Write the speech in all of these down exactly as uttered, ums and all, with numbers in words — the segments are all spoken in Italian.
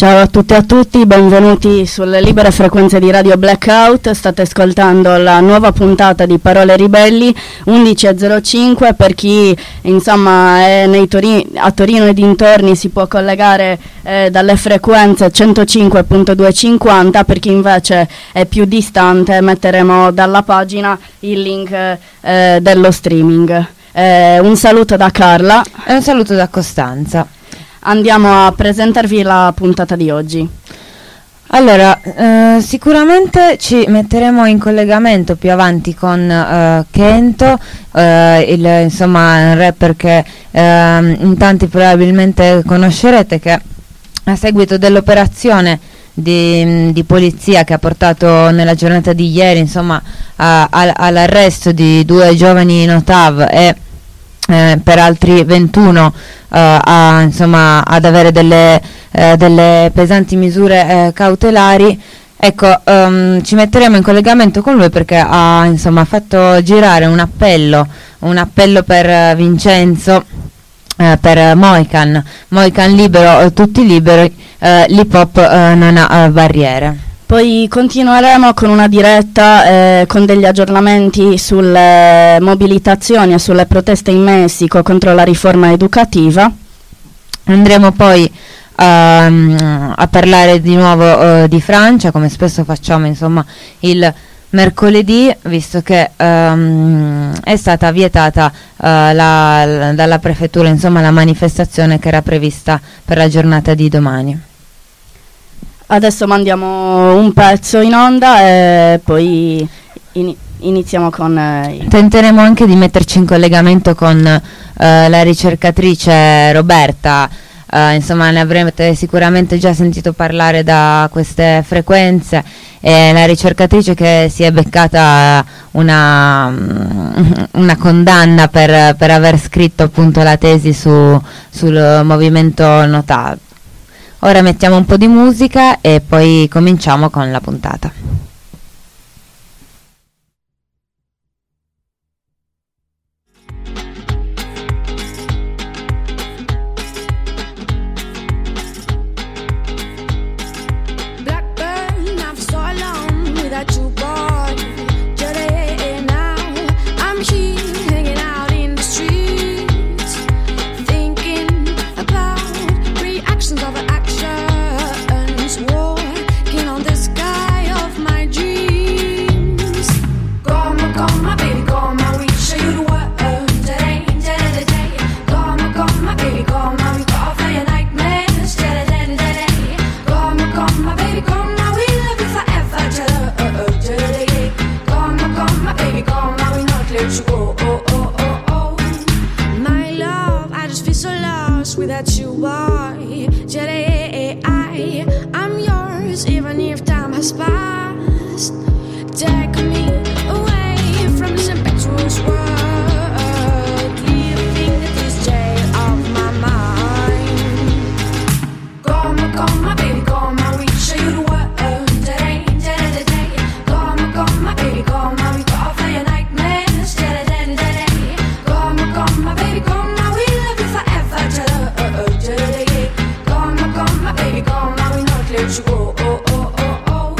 Ciao a tutte e a tutti, benvenuti sulle libere frequenze di Radio Blackout. State ascoltando la nuova puntata di Parole Ribelli undici e zero cinque. Per chi insomma è nei Tori- a Torino e dintorni si può collegare eh, dalle frequenze centocinque virgola duecentocinquanta. Per chi invece è più distante metteremo dalla pagina il link eh, dello streaming. Eh, un saluto da Carla e un saluto da Costanza. Andiamo a presentarvi la puntata di oggi. Allora, eh, sicuramente ci metteremo in collegamento più avanti con eh, Kento, eh, il, insomma, un rapper che eh, in tanti probabilmente conoscerete, che a seguito dell'operazione di, di polizia che ha portato nella giornata di ieri, insomma, a, a, all'arresto di due giovani Notav e Eh, per altri ventuno eh, a, insomma, ad avere delle, eh, delle pesanti misure eh, cautelari. Ecco, um, ci metteremo in collegamento con lui perché ha, insomma, fatto girare un appello, un appello per uh, Vincenzo, eh, per Moican, Moican libero, tutti liberi, eh, l'hip hop eh, non ha uh, barriere. Poi continueremo con una diretta eh, con degli aggiornamenti sulle mobilitazioni e sulle proteste in Messico contro la riforma educativa. Andremo poi um, a parlare di nuovo uh, di Francia, come spesso facciamo, insomma, il mercoledì, visto che um, è stata vietata uh, la, la, dalla prefettura, insomma, la manifestazione che era prevista per la giornata di domani. Adesso mandiamo un pezzo in onda e poi in, iniziamo con... Eh, Tenteremo anche di metterci in collegamento con eh, la ricercatrice Roberta. Uh, insomma, ne avrete sicuramente già sentito parlare da queste frequenze. È la ricercatrice che si è beccata una, una condanna per, per aver scritto appunto la tesi su, sul movimento Notav. Ora mettiamo un po' di musica e poi cominciamo con la puntata.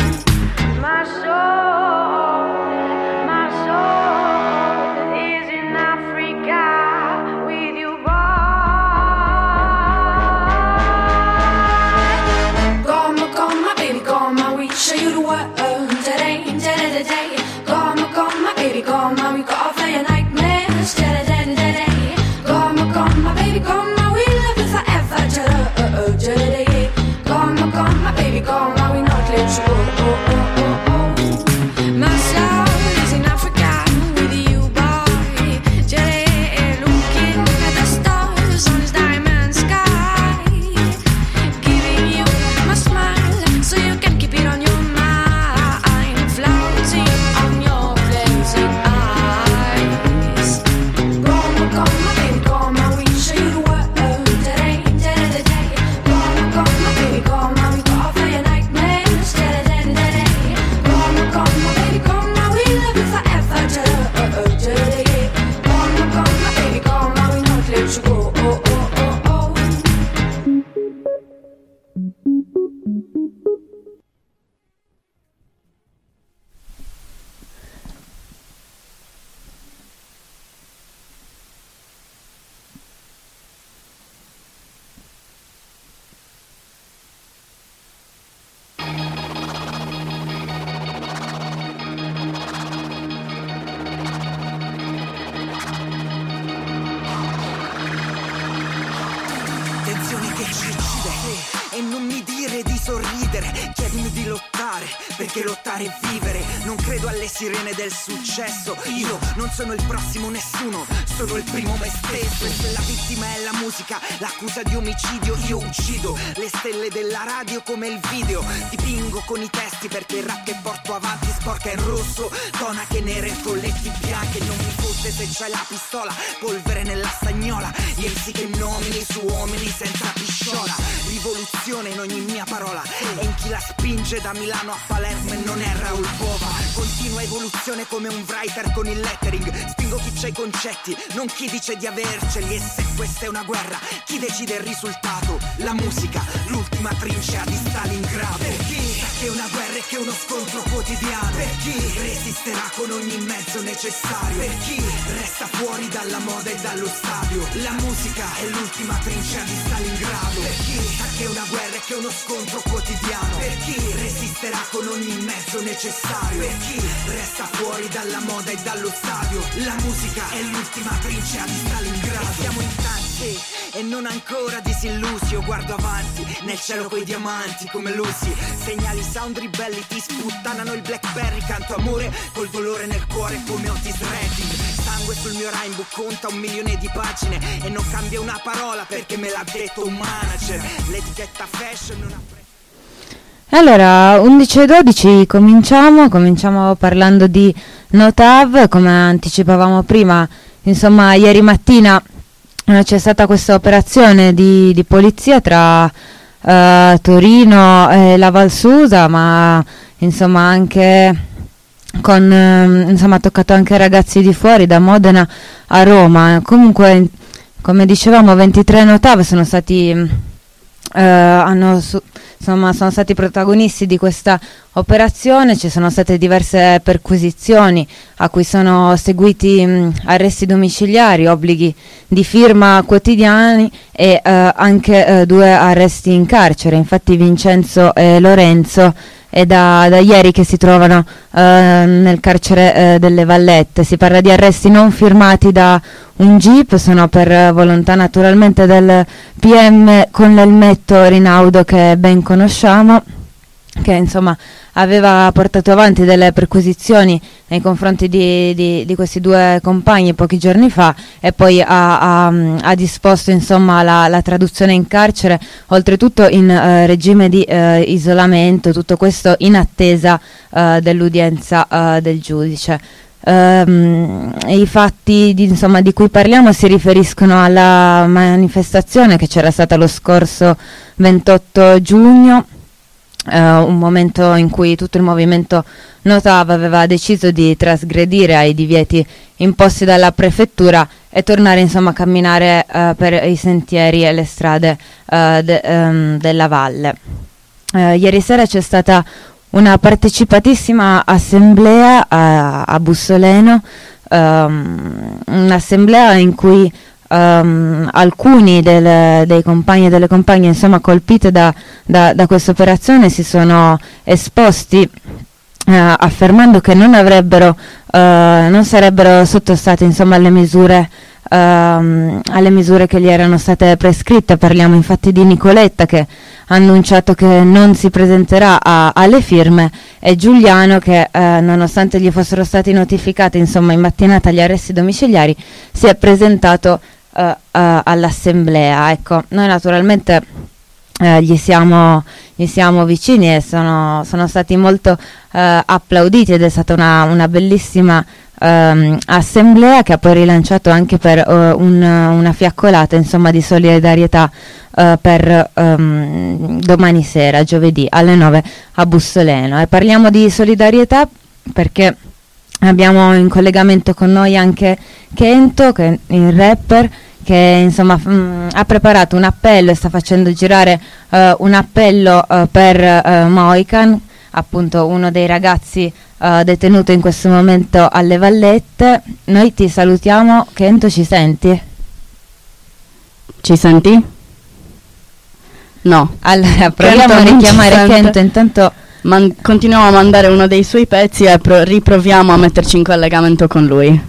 My soul, my soul is in passione che ci uccide. E non mi dire di sorridere, chiedimi di lottare, perché lottare è vivere. Non credo alle sirene del successo, io non sono il prossimo nessuno, sono il primo me stesso. E se la vittima è la musica, l'accusa di omicidio, io uccido le stelle della radio come il video. Dipingo con i testi perché il rap che porto avanti sporca in rosso, tonache nere e folletti bianche. Non mi fosse se c'hai la pistola, polvere nella stagnola, ieri sì che nomini su uomini senza pisciola. Rivoluzione in ogni mia parola, e in chi la spinge da Milano a Palermo e non è Raul Bova. Continua evoluzione come un writer con il lettering, spingo chi c'ha i concetti, non chi dice di averceli. E se questa è una guerra, chi decide il risultato? La musica, l'ultima trincea di Stalingrado. Per chi sa che una guerra è che uno scontro quotidiano, per chi resisterà con ogni mezzo necessario, per chi resta fuori dalla moda e dallo stadio. La musica è l'ultima trincea di Stalingrado. Per chi sa che una guerra è che uno scontro quotidiano, per chi resisterà con ogni mezzo necessario, per chi resta fuori dalla moda e dallo stadio. La musica è l'ultima trincea di Stalingrado. E siamo in tanti e non ancora disillusi. Io guardo avanti nel cielo coi diamanti come Lucy. Segnali sound ribelli ti sputtanano il Blackberry. Canto amore col dolore nel cuore come Otis Redding. Sangue sul mio rhyme conta un milione di pagine e non cambia una parola perché me l'ha detto un manager. L'etichetta fashion non ha... Allora, undici e dodici cominciamo, cominciamo parlando di Notav. Come anticipavamo prima, insomma, ieri mattina eh, c'è stata questa operazione di, di polizia tra eh, Torino e la Val Susa, ma insomma anche con, eh, insomma, ha toccato anche ragazzi di fuori, da Modena a Roma. Comunque, come dicevamo, ventitré Notav sono stati, eh, hanno su, insomma, sono stati protagonisti di questa operazione. Ci sono state diverse perquisizioni a cui sono seguiti mh, arresti domiciliari, obblighi di firma quotidiani e eh, anche eh, due arresti in carcere. Infatti Vincenzo e Lorenzo è da, da ieri che si trovano eh, nel carcere eh, delle Vallette. Si parla di arresti non firmati da un G I P, sono per eh, volontà naturalmente del P M con l'elmetto Rinaudo, che ben conosciamo, che insomma aveva portato avanti delle perquisizioni nei confronti di, di, di questi due compagni pochi giorni fa, e poi ha, ha, ha disposto insomma la, la traduzione in carcere, oltretutto in eh, regime di eh, isolamento, tutto questo in attesa eh, dell'udienza eh, del giudice. Um, I fatti di, insomma, di cui parliamo si riferiscono alla manifestazione che c'era stata lo scorso ventotto giugno, uh, un momento in cui tutto il movimento Notav aveva deciso di trasgredire ai divieti imposti dalla prefettura e tornare insomma a camminare uh, per i sentieri e le strade uh, de, um, della valle. Uh, ieri sera c'è stata una partecipatissima assemblea a, a Bussoleno, um, un'assemblea in cui um, alcuni del, dei compagni e delle compagne insomma colpite da, da, da questa operazione si sono esposti uh, affermando che non avrebbero uh, non sarebbero sottostati insomma alle misure Uh, alle misure che gli erano state prescritte. Parliamo infatti di Nicoletta, che ha annunciato che non si presenterà a, alle firme, e Giuliano, che uh, nonostante gli fossero stati notificati insomma in mattinata gli arresti domiciliari, si è presentato uh, uh, all'assemblea. Ecco, noi naturalmente uh, gli siamo gli siamo vicini e sono, sono stati molto uh, applauditi, ed è stata una, una bellissima Um, assemblea che ha poi rilanciato anche per uh, un, una fiaccolata insomma di solidarietà uh, per um, domani sera, giovedì alle nove a Bussoleno. E parliamo di solidarietà perché abbiamo in collegamento con noi anche Kento, che è il rapper, che insomma mh, ha preparato un appello e sta facendo girare uh, un appello uh, per uh, Moican, appunto uno dei ragazzi uh, detenuto in questo momento alle Vallette. Noi ti salutiamo. Kento, ci senti? Ci senti? No. Allora proviamo a richiamare Kento, intanto Man- continuiamo a mandare uno dei suoi pezzi e pro- riproviamo a metterci in collegamento con lui.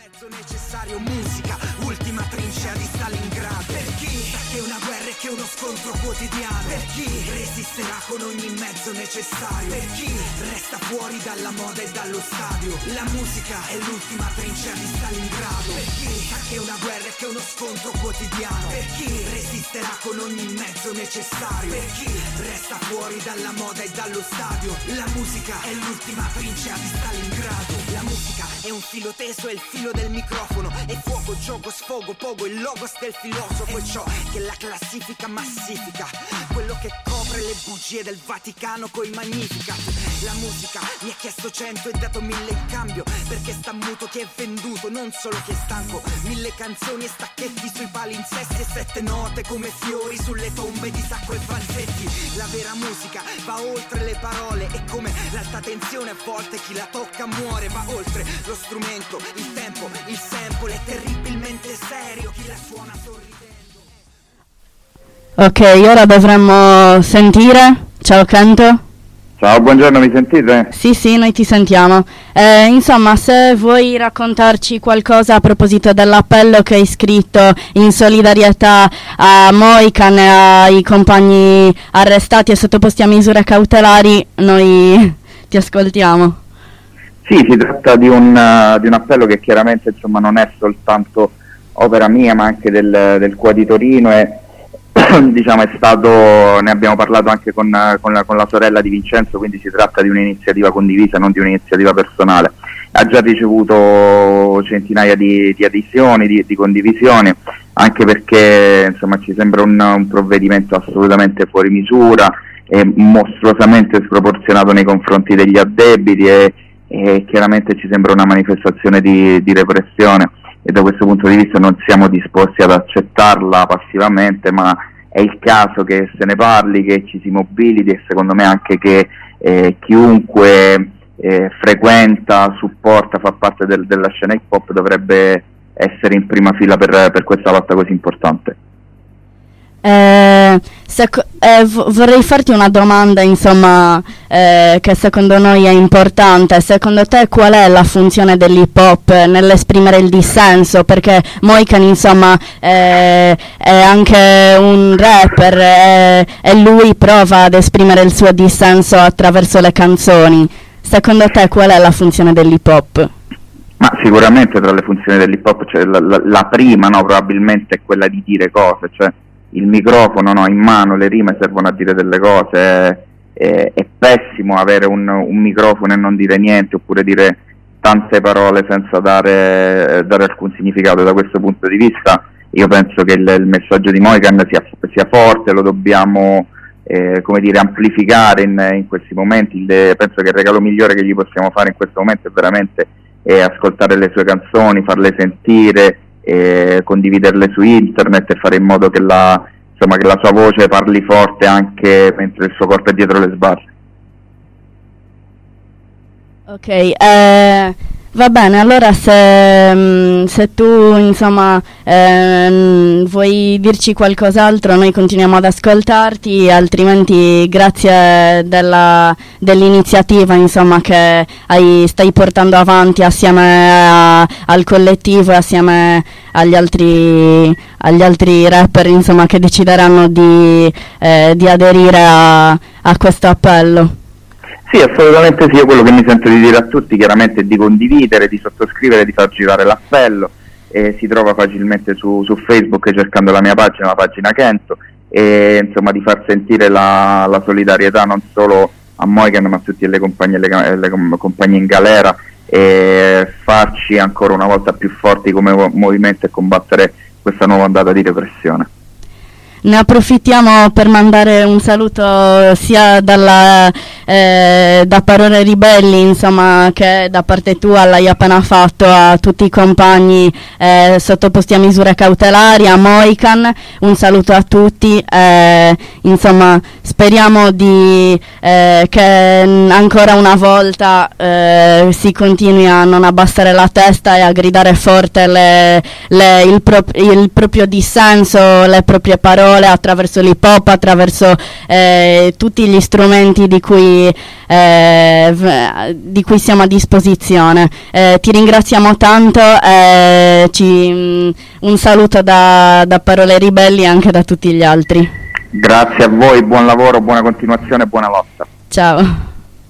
mezzo necessario, musica, ultima trincea di Stalingrado. Per chi sa che una guerra è che uno scontro quotidiano, per chi resisterà con ogni mezzo necessario, per chi resta fuori dalla moda e dallo stadio, la musica è l'ultima trincea di Stalingrado. Per chi sa che una guerra è che uno scontro quotidiano, per chi resisterà con ogni mezzo necessario, per chi resta fuori dalla moda e dallo stadio, la musica è l'ultima trincea di Stalingrado. La musica è un filo teso, è il filo del microfono, è fuoco, gioco, sfogo, pogo, il logos del filosofo, è ciò che la classifica massifica, quello che copre le bugie del Vaticano coi Magnificat. La musica mi ha chiesto cento e dato mille in cambio, perché sta muto chi è venduto, non solo chi è stanco. Mille canzoni e stacchetti sui palinsesti e sette note come fiori sulle tombe di Sacco e Vanzetti. La vera musica va oltre le parole, e come l'alta tensione a volte chi la tocca muore. Va oltre lo strumento, il tempo, il sample, è terribilmente serio chi la suona sorridendo. Ok, ora dovremmo sentire. Ciao Kento. Ciao, buongiorno, mi sentite? Sì, sì, noi ti sentiamo. Eh, insomma, se vuoi raccontarci qualcosa a proposito dell'appello che hai scritto in solidarietà a Moican e ai compagni arrestati e sottoposti a misure cautelari, noi ti ascoltiamo. Sì, si tratta di un, uh, di un appello che chiaramente insomma non è soltanto opera mia, ma anche del, del Q A di Torino, e diciamo è stato, ne abbiamo parlato anche con, con, la, con la sorella di Vincenzo, quindi si tratta di un'iniziativa condivisa, non di un'iniziativa personale. Ha già ricevuto centinaia di, di adesioni, di, di condivisioni, anche perché insomma ci sembra un, un provvedimento assolutamente fuori misura e mostruosamente sproporzionato nei confronti degli addebiti, e, e chiaramente ci sembra una manifestazione di, di repressione, e da questo punto di vista non siamo disposti ad accettarla passivamente, ma è il caso che se ne parli, che ci si mobiliti, e secondo me anche che eh, chiunque eh, frequenta, supporta, fa parte del, della scena hip hop dovrebbe essere in prima fila per, per questa lotta così importante. Eh, sec- eh, v- vorrei farti una domanda, insomma, eh, che secondo noi è importante. Secondo te qual è la funzione dell'hip hop nell'esprimere il dissenso? Perché Moican, insomma, eh, è anche un rapper, eh, e lui prova ad esprimere il suo dissenso attraverso le canzoni. Secondo te qual è la funzione dell'hip hop? Ma sicuramente tra le funzioni dell'hip hop c'è la, la, la prima, no, probabilmente è quella di dire cose, cioè il microfono, no, in mano, le rime servono a dire delle cose. È, è, è pessimo avere un, un microfono e non dire niente, oppure dire tante parole senza dare, dare alcun significato. Da questo punto di vista io penso che il, il messaggio di Moican sia, sia forte, lo dobbiamo eh, come dire, amplificare in, in questi momenti. Il, penso che il regalo migliore che gli possiamo fare in questo momento è veramente eh, ascoltare le sue canzoni, farle sentire, e condividerle su internet e fare in modo che la, insomma, che la sua voce parli forte anche mentre il suo corpo è dietro le sbarre. Ok, eh, va bene, allora se, se tu insomma eh, vuoi dirci qualcos'altro noi continuiamo ad ascoltarti, altrimenti grazie della, dell'iniziativa insomma che hai, stai portando avanti assieme a, al collettivo e assieme agli altri, agli altri rapper insomma che decideranno di, eh, di aderire a, a questo appello. Sì, assolutamente sì, io quello che mi sento di dire a tutti chiaramente è di condividere, di sottoscrivere, di far girare l'appello, e si trova facilmente su, su Facebook cercando la mia pagina, la pagina Kento, e insomma di far sentire la, la solidarietà non solo a Moican ma a tutte le compagnie, le, le compagnie in galera, e farci ancora una volta più forti come movimento e combattere questa nuova ondata di repressione. Ne approfittiamo per mandare un saluto sia dalla, eh, da Parole Ribelli, insomma, che da parte tua l'hai appena fatto a tutti i compagni eh, sottoposti a misure cautelari, a Moican. Un saluto a tutti, eh, insomma speriamo di, eh, che ancora una volta eh, si continui a non abbassare la testa e a gridare forte le, le, il, pro- il proprio dissenso, le proprie parole, parole, attraverso l'hip hop, attraverso eh, tutti gli strumenti di cui, eh, v- di cui siamo a disposizione. Eh, ti ringraziamo tanto, eh, ci, mh, un saluto da, da Parole Ribelli e anche da tutti gli altri. Grazie a voi, buon lavoro, buona continuazione, buona lotta. Ciao.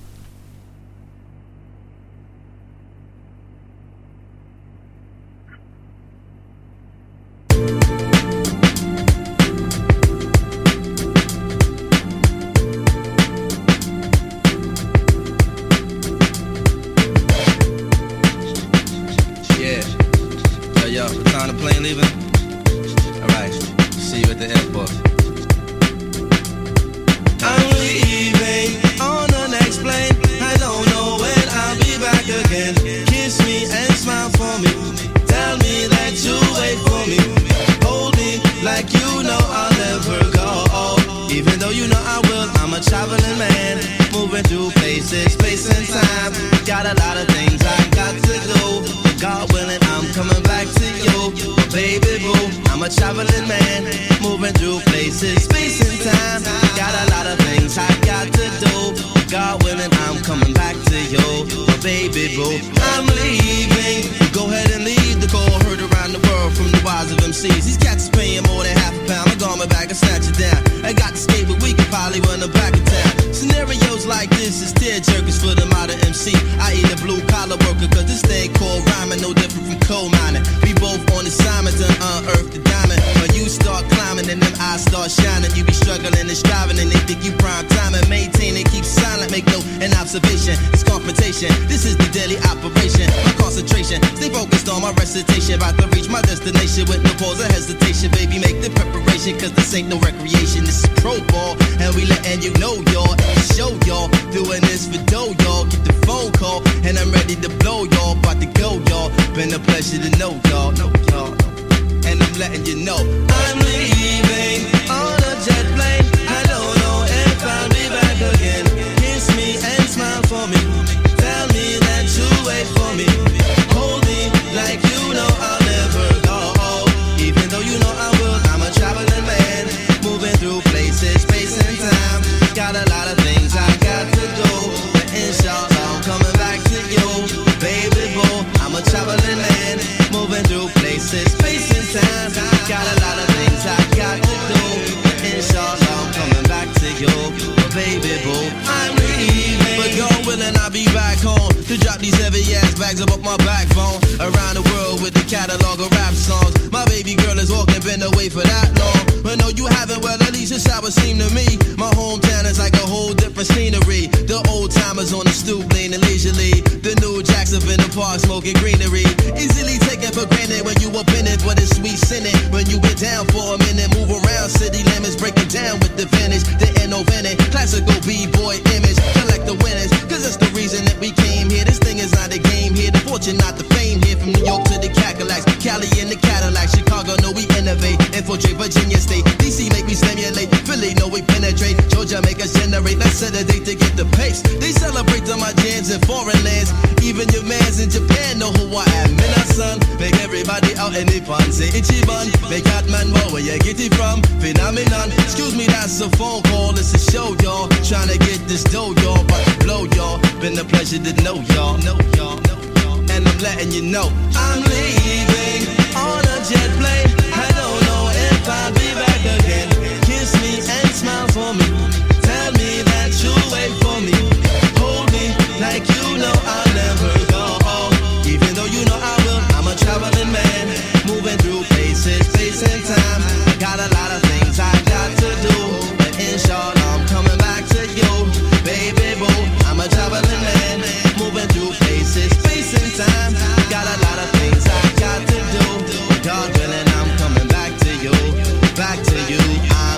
Traveling man, moving through places, space and time. Got a lot of things I got to do. God willing, I'm coming back to you, baby boo. I'm a traveling man, moving through places, space and time. Got a lot of things I got to do. God willing, I'm coming back to you, baby boo. I'm leaving. Go ahead and leave the call heard around the world from the wise of M Cs. These cats is paying more than half a pound. I got my bag and snatch it down. I got to skate, but we can probably run them back in town. Scenarios like this is tear jerkers for the modern M C. I eat a blue collar worker, cause this thing called rhyming, no different from coal mining. We both on assignment to unearth the diamond. When you start climbing and them eyes start shining, you be struggling and striving and they think you prime time and maintain it, keep silent, make no an observation. It's confrontation, this is the daily operation. My concentration, stay focused on my recitation. About to reach my destination with no pause or hesitation. Baby, make the preparation, cause this ain't no recreation. This is pro ball, and we letting you know, y'all. Show y'all, doing this for dough, y'all. Get the phone call, and I'm ready to blow, y'all. About to go, y'all. Been a pleasure to know, y'all. Know y'all. And I'm letting you know I'm leaving on a jet plane. I don't know if I'll be back again. Kiss me and smile for me. Tell me that you wait for me. Hold me like you know I'll never go. Even though you know I will, I'm a traveling man, moving through places, space and time. Got a lot of things I got to do, but inshallah I'm coming back to you, baby boo. I'm a traveling man, moving through places, space and time. Got a lot of things I got to do, but inshallah I'm coming back to you, baby boo. I'm leaving, but God willing I'll be back home to drop these heavy ass bags up my backbone. Around the world with the catalog of rap songs. My baby girl is walking, been away for that long. But no, you haven't, well at least it's how it seemed to me. My hometown is like a whole different scenery. The old timers on the stoop leaning leisurely. The new jacks up in the park smoking greenery. Easily taken for granted when you up in it, but it's sweet sinning. When you been down for a minute, move around city limits, breaking down with the vintage. The innovative, classical b-boy image. Collect the winners, cause that's the reason that we came here. This thing is not a game here, the fortune not the fame here. From New York to the Cadillacs, Cali in the Cadillac, Chicago know we innovate, infiltrate Virginia State, D C make we stimulate, Philly know we penetrate, Georgia make us generate. Let's set a date to get the pace. They celebrate on my jams in foreign lands. Even your mans in Japan know who I am. Minasan, make everybody out in the fun. Say Ichiban, make that man more where you get it from. Phenomenon, excuse me, that's a phone call. It's a show, y'all. Trying to get this dough, y'all. About to blow, y'all. Been a pleasure to know y'all. Know y'all. Know y'all. And I'm letting you know I'm leaving on a jet plane. I don't know if I'll be back again. Kiss me and smile for me. Tell me that you'll wait for me. Hold me like you know I'll never go. Even though you know I will, I'm a traveling man, moving through places, space and time. Got a lot of things I got to do, but inshallah I'm coming back to you, baby boo. I'm a traveling man, moving through places, space and time. Got a lot of things I got to do, but God willing I'm coming back to you, back to you. I'm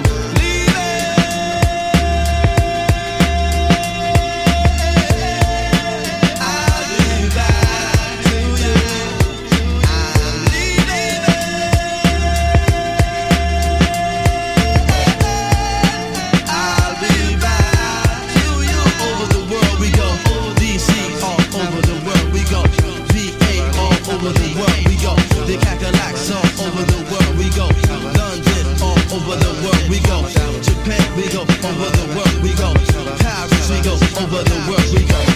over the world we go. Paris we go, over the world we go.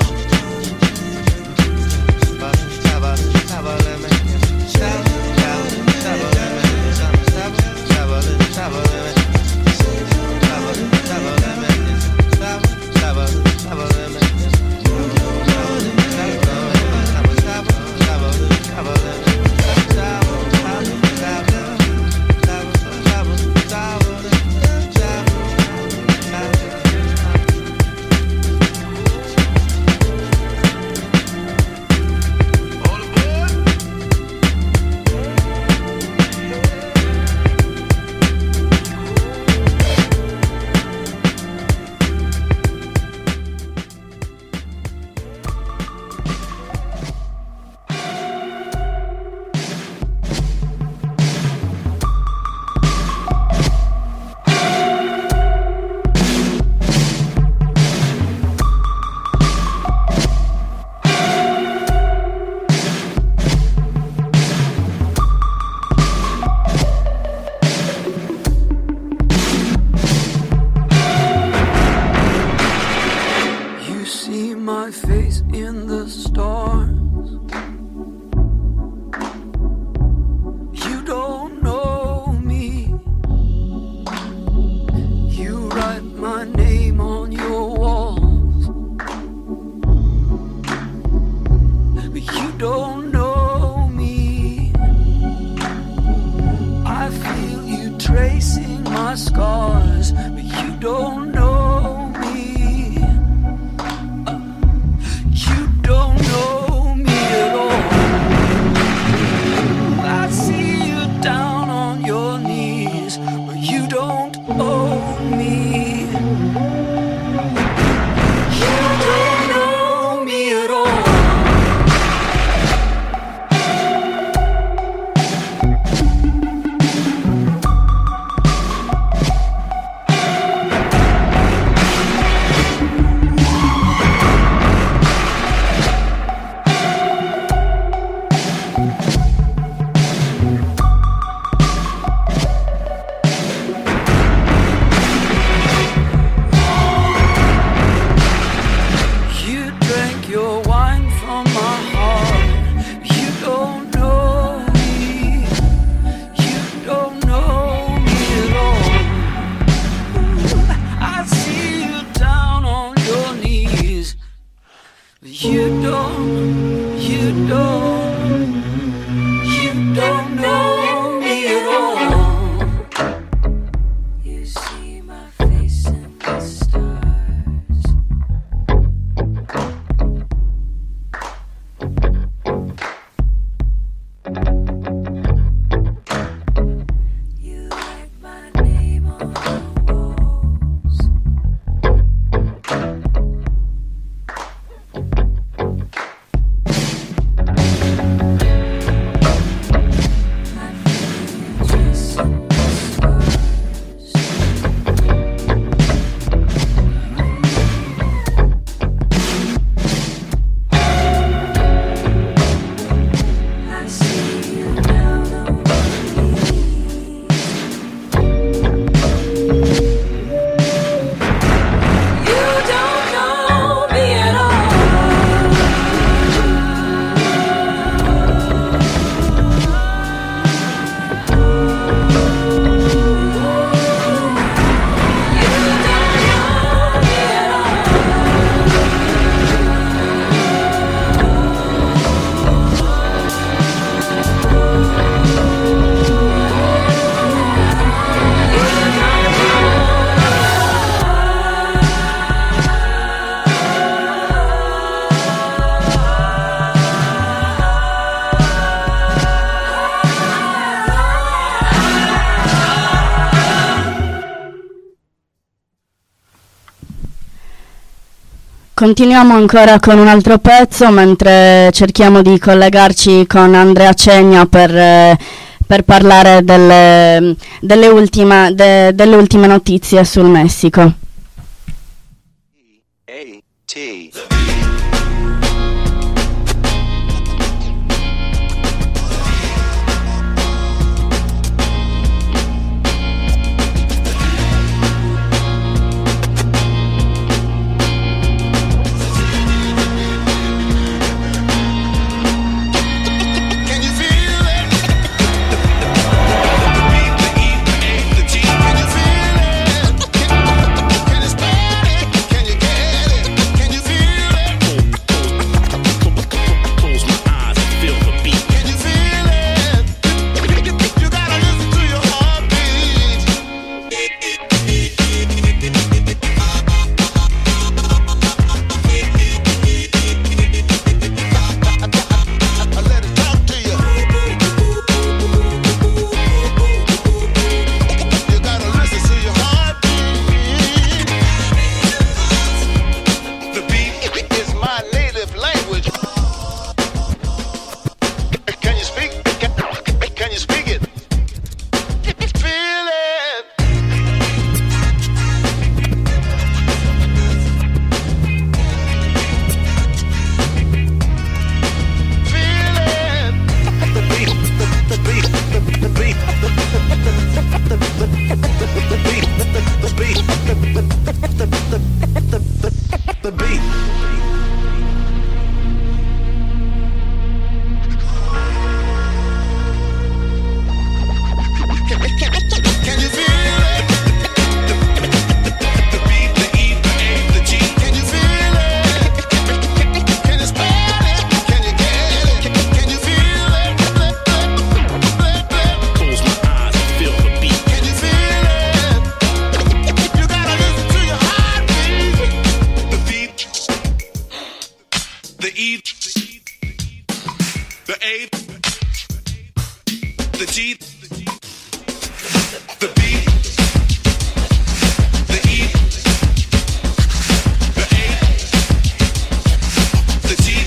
Continuiamo ancora con un altro pezzo mentre cerchiamo di collegarci con Andrea Cegna per, eh, per parlare delle, delle, ultima, de, delle ultime notizie sul Messico. A T E, the A, the G, the B, the E, the A, the G,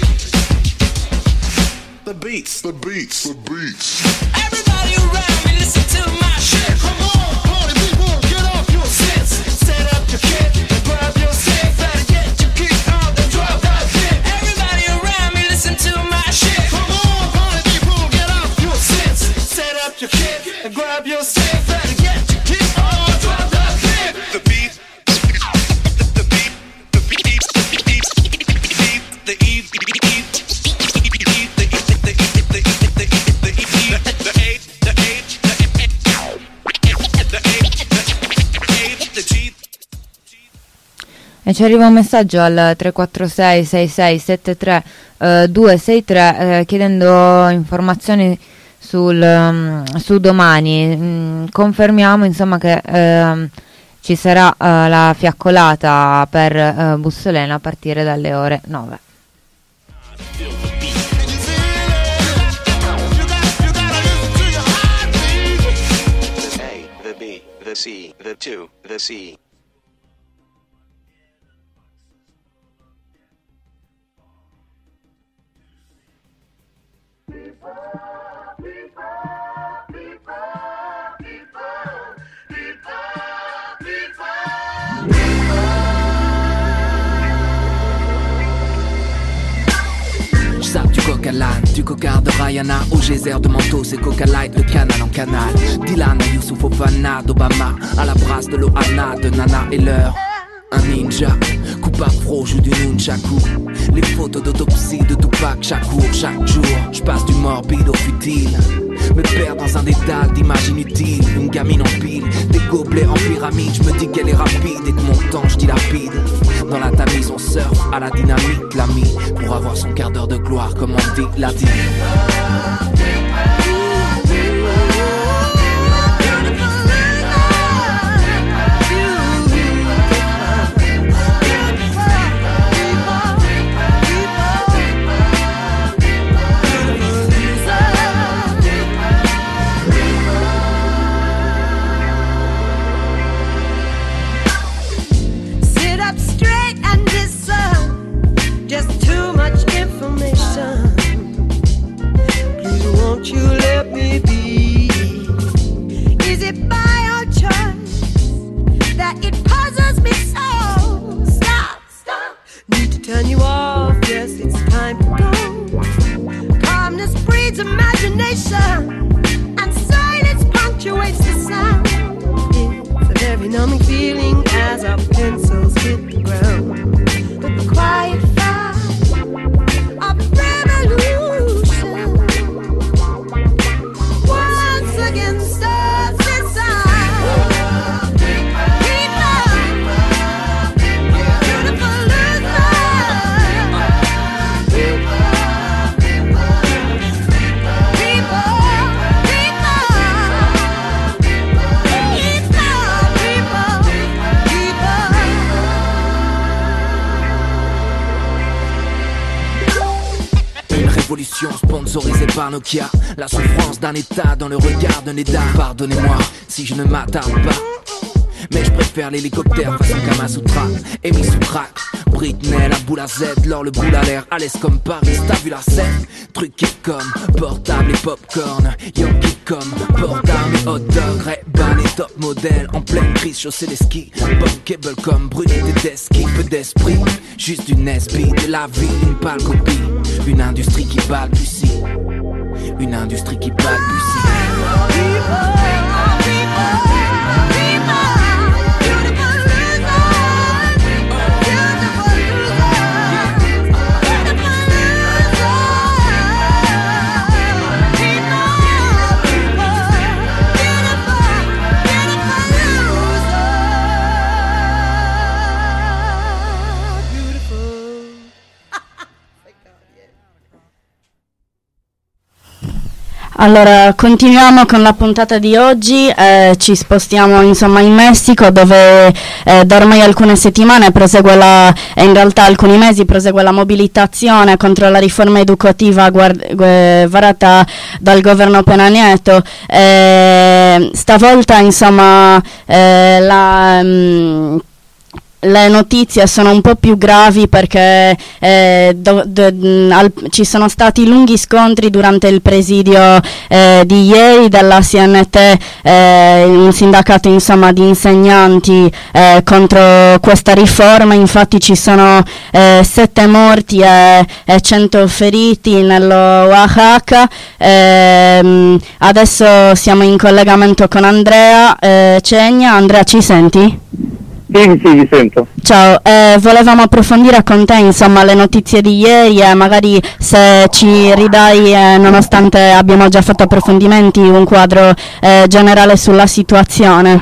the beats, the beats, the beats. Everybody around me, listen to my shit. Come on, party people, get off your sits. Set up your kit and grab your stick. Better get your kick out and drop that shit. Everybody around me, listen to my shit. Come on, party people, get off your sits. Set up your kit and grab your stick. Better get your kick out and drop that shit. The beat, the beat, the beat, the beat, the E, the E, the E, the E, the A, the A, the A, the G. E ci arriva un messaggio al tre quattro sei sei sei sette tre due sei tre eh, chiedendo informazioni sul, um, su domani. Mm, confermiamo insomma che eh, ci sarà eh, la fiaccolata per eh, Bussolena a partire dalle ore nove. The A, the B, the C, the two, the C. Sape du coca l'âne, du coca de Rihanna au geyser de Manteau, c'est Coca Light, le canal en canal. Dylan à Youssouf Fofana, d'Obama à la brasse de Loana, de Nana et l'heure. Un ninja, coupe afro, joue du nunchaku. Les photos d'autopsie de Tupac Shakur. Chaque jour, je passe du morbide au futile. Me perds dans un dédale d'images inutiles. Une gamine en pile, des gobelets en pyramide. Je me dis qu'elle est rapide et que mon temps je dilapide. Dans la tamise on surfe à la dynamite. L'ami, pour avoir son quart d'heure de gloire comme on dit, l'a dit. You let me be. Is it by your choice that it puzzles me so? Stop, stop. Need to turn you off. Yes, it's time to go. Calmness breeds imagination, and silence punctuates the sound. It's a very numbing feeling as our pencils hit the ground. The quiet fire of revolution again starts inside. People, beautiful losers. People, people, Une révolution sponsorisée par Nokia. La souffrance d'un état dans le regard d'un État. Pardonnez-moi si je ne m'attarde pas, mais je préfère l'hélicoptère façon Kamasutra. Et mis sous crack, Britney, la boule à Z, l'or le boule à l'air, à l'aise comme Paris, t'as vu la scène? Truqué comme portable et popcorn, Yankee comme port d'armes et hot dog, Ray-Ban et top modèle, en pleine crise, chaussée des skis, bankable comme Brunette et Tedeschi, peu d'esprit, juste du Nesby, de la vie, une pâle copie, une industrie qui balbutie, une industrie qui balbutie. Allora, continuiamo con la puntata di oggi, eh, ci spostiamo insomma in Messico, dove eh, da ormai alcune settimane prosegue la, e in realtà alcuni mesi prosegue la mobilitazione contro la riforma educativa guard- gu- varata dal governo Peña Nieto. Eh, stavolta insomma eh, la... Mh, le notizie sono un po' più gravi perché eh, do, do, al, ci sono stati lunghi scontri durante il presidio eh, di ieri della C N T, eh, un sindacato insomma di insegnanti eh, contro questa riforma. Infatti ci sono eh, sette morti e, e cento feriti nello Oaxaca. Eh, adesso siamo in collegamento con Andrea eh, Cegna. Andrea, ci senti? Sì, sì, vi sento. Ciao, eh, volevamo approfondire con te insomma le notizie di ieri e magari se ci ridai, eh, nonostante abbiamo già fatto approfondimenti, un quadro eh, generale sulla situazione.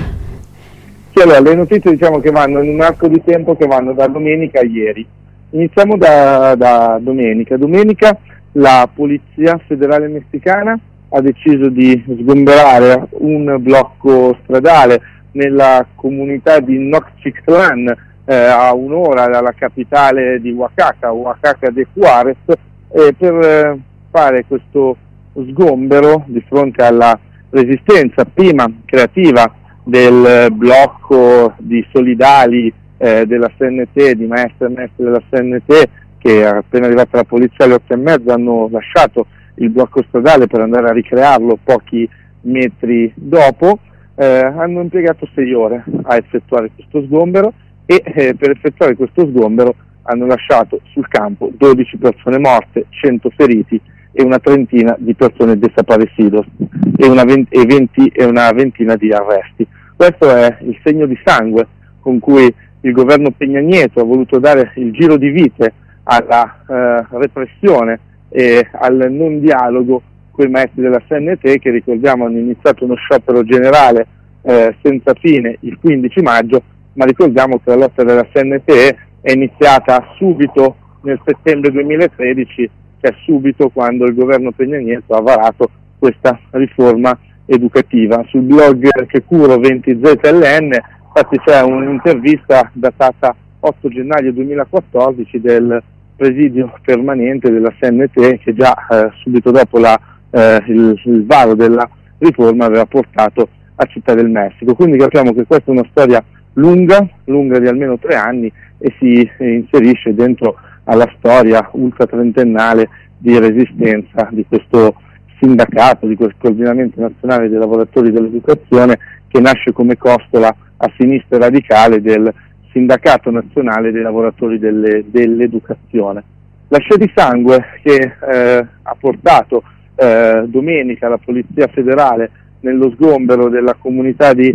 Sì, allora, le notizie diciamo che vanno in un arco di tempo che vanno da domenica a ieri. Iniziamo da, da domenica. Domenica la Polizia Federale Messicana ha deciso di sgomberare un blocco stradale nella comunità di Noxchictlan, eh, a un'ora dalla capitale di Oaxaca, Oaxaca de Juárez, eh, per eh, fare questo sgombero di fronte alla resistenza prima creativa del blocco di solidali eh, della C N T, di maestre e maestri della C N T, che appena arrivata la polizia alle otto e mezza hanno lasciato il blocco stradale per andare a ricrearlo pochi metri dopo. Eh, hanno impiegato sei ore a effettuare questo sgombero e eh, per effettuare questo sgombero hanno lasciato sul campo dodici persone morte, cento feriti e una trentina di persone desaparecidos e una, vent- e venti, e una ventina di arresti. Questo è il segno di sangue con cui il governo Peña Nieto ha voluto dare il giro di vite alla eh, repressione e al non dialogo quei maestri della C N T, che ricordiamo hanno iniziato uno sciopero generale eh, senza fine il quindici maggio, ma ricordiamo che la lotta della C N T è iniziata subito nel settembre duemilatredici, cioè subito quando il governo Peña Nieto ha varato questa riforma educativa. Sul blog che curo venti Z L N infatti c'è un'intervista datata otto gennaio duemilaquattordici del presidio permanente della C N T, che già eh, subito dopo la Eh, il, il varo della riforma aveva portato a Città del Messico. Quindi capiamo che questa è una storia lunga, lunga di almeno tre anni e si eh, inserisce dentro alla storia ultratrentennale di resistenza di questo sindacato, di questo coordinamento nazionale dei lavoratori dell'educazione, che nasce come costola a sinistra radicale del sindacato nazionale dei lavoratori delle, dell'educazione. La scia di sangue che eh, ha portato Eh, domenica la Polizia Federale nello sgombero della comunità di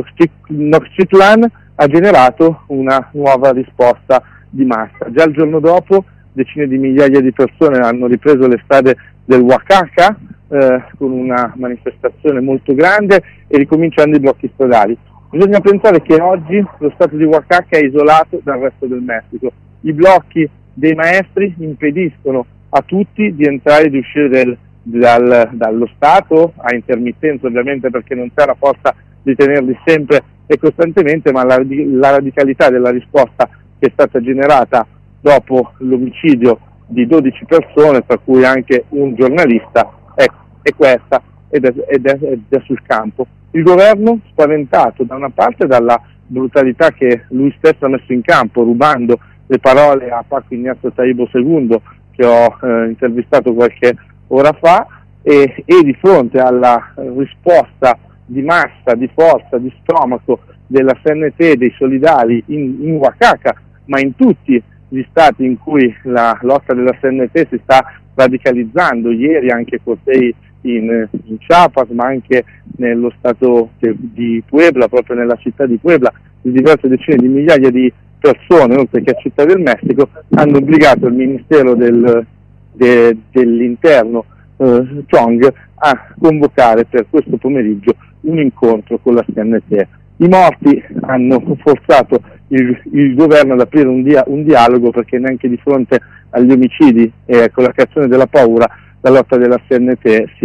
Noxchictlan ha generato una nuova risposta di massa. Già il giorno dopo decine di migliaia di persone hanno ripreso le strade del Oaxaca eh, con una manifestazione molto grande e ricominciando i blocchi stradali. Bisogna pensare che oggi lo stato di Oaxaca è isolato dal resto del Messico. I blocchi dei maestri impediscono a tutti di entrare e di uscire del Dal, dallo Stato, a intermittenza ovviamente, perché non c'è la forza di tenerli sempre e costantemente, ma la, la radicalità della risposta che è stata generata dopo l'omicidio di dodici persone, tra cui anche un giornalista, è, è questa ed è, ed, è, ed è sul campo. Il governo, spaventato da una parte dalla brutalità che lui stesso ha messo in campo, rubando le parole a Paco Ignacio Taibo secondo, che ho eh, intervistato qualche ora fa, e, e di fronte alla risposta di massa, di forza, di stomaco della C N T, dei solidali in, in Oaxaca, ma in tutti gli stati in cui la lotta della C N T si sta radicalizzando, ieri anche cortei in, in Chiapas, ma anche nello stato de, di Puebla, proprio nella città di Puebla, di diverse decine di migliaia di persone, oltre che a Città del Messico, hanno obbligato il Ministero del De, dell'interno eh, Chong a convocare per questo pomeriggio un incontro con la C N T. I morti hanno forzato il, il governo ad aprire un, dia, un dialogo, perché neanche di fronte agli omicidi e con la creazione della paura la lotta della C N T si è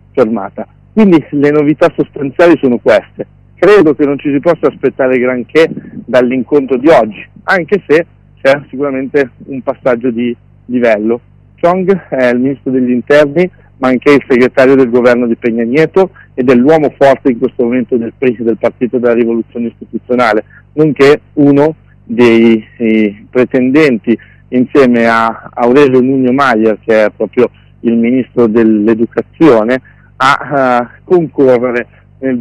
fermata. Quindi le novità sostanziali sono queste. Credo che non ci si possa aspettare granché dall'incontro di oggi, anche se c'è sicuramente un passaggio di livello. Chong è il ministro degli interni, ma anche il segretario del governo di Peña Nieto ed è l'uomo forte in questo momento del P R I, del Partito della Rivoluzione Istituzionale, nonché uno dei eh, pretendenti insieme a Aurelio Nuño Mayer, che è proprio il ministro dell'educazione, a uh, concorrere nel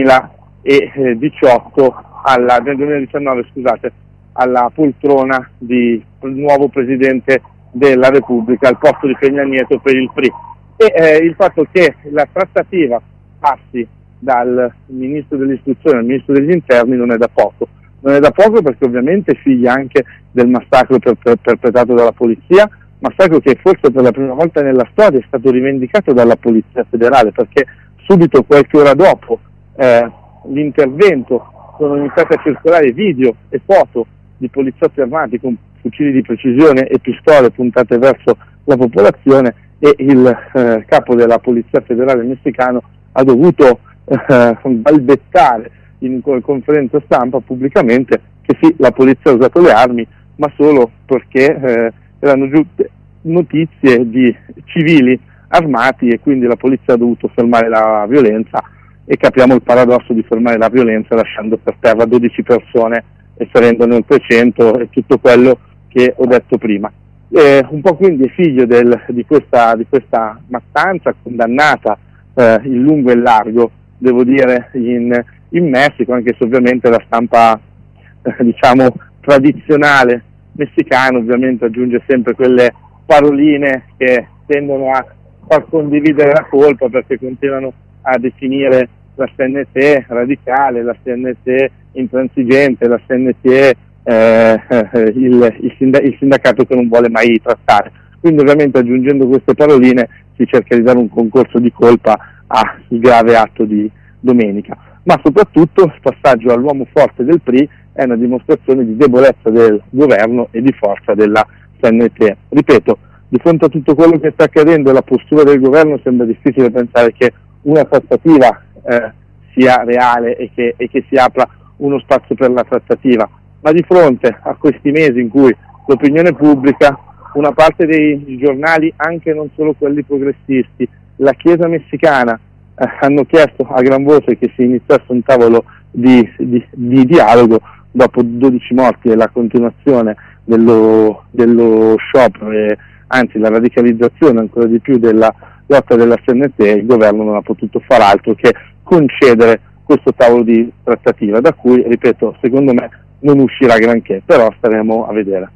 duemiladiciotto alla, nel duemiladiciannove scusate, alla poltrona di nuovo presidente della Repubblica al posto di Peña Nieto per il P R I. E eh, il fatto che la trattativa passi dal ministro dell'istruzione al ministro degli interni non è da poco. Non è da poco perché ovviamente è figlia anche del massacro per, per, perpetrato dalla polizia, massacro che forse per la prima volta nella storia è stato rivendicato dalla Polizia Federale, perché subito qualche ora dopo eh, l'intervento sono iniziate a circolare video e foto di poliziotti armati con fucili di precisione e pistole puntate verso la popolazione, e il eh, capo della Polizia Federale messicano ha dovuto eh, balbettare in conferenza stampa pubblicamente che sì, la polizia ha usato le armi, ma solo perché eh, erano giunte notizie di civili armati e quindi la polizia ha dovuto fermare la violenza, e capiamo il paradosso di fermare la violenza lasciando per terra dodici persone e ferendone oltre cento e tutto quello che ho detto prima. Eh, un po' quindi è figlio del, di, questa, di questa mattanza condannata eh, in lungo e largo, devo dire, in, in Messico, anche se ovviamente la stampa eh, diciamo tradizionale messicana ovviamente aggiunge sempre quelle paroline che tendono a far condividere la colpa, perché continuano a definire la C N T radicale, la C N T intransigente, la C N T eh, il, il, sindac- il sindacato che non vuole mai trattare. Quindi ovviamente aggiungendo queste paroline si cerca di dare un concorso di colpa al grave atto di domenica. Ma soprattutto il passaggio all'uomo forte del P R I è una dimostrazione di debolezza del governo e di forza della C N T. Ripeto, di fronte a tutto quello che sta accadendo e la postura del governo sembra difficile pensare che una trattativa eh, sia reale e che, e che si apra uno spazio per la trattativa. Ma di fronte a questi mesi in cui l'opinione pubblica, una parte dei giornali, anche non solo quelli progressisti, la Chiesa messicana, eh, hanno chiesto a gran voce che si iniziasse un tavolo di, di, di dialogo dopo dodici morti e la continuazione dello, dello sciopero e anzi la radicalizzazione ancora di più della lotta della C N T, il governo non ha potuto far altro che concedere questo tavolo di trattativa, da cui, ripeto, secondo me non uscirà granché, però staremo a vedere.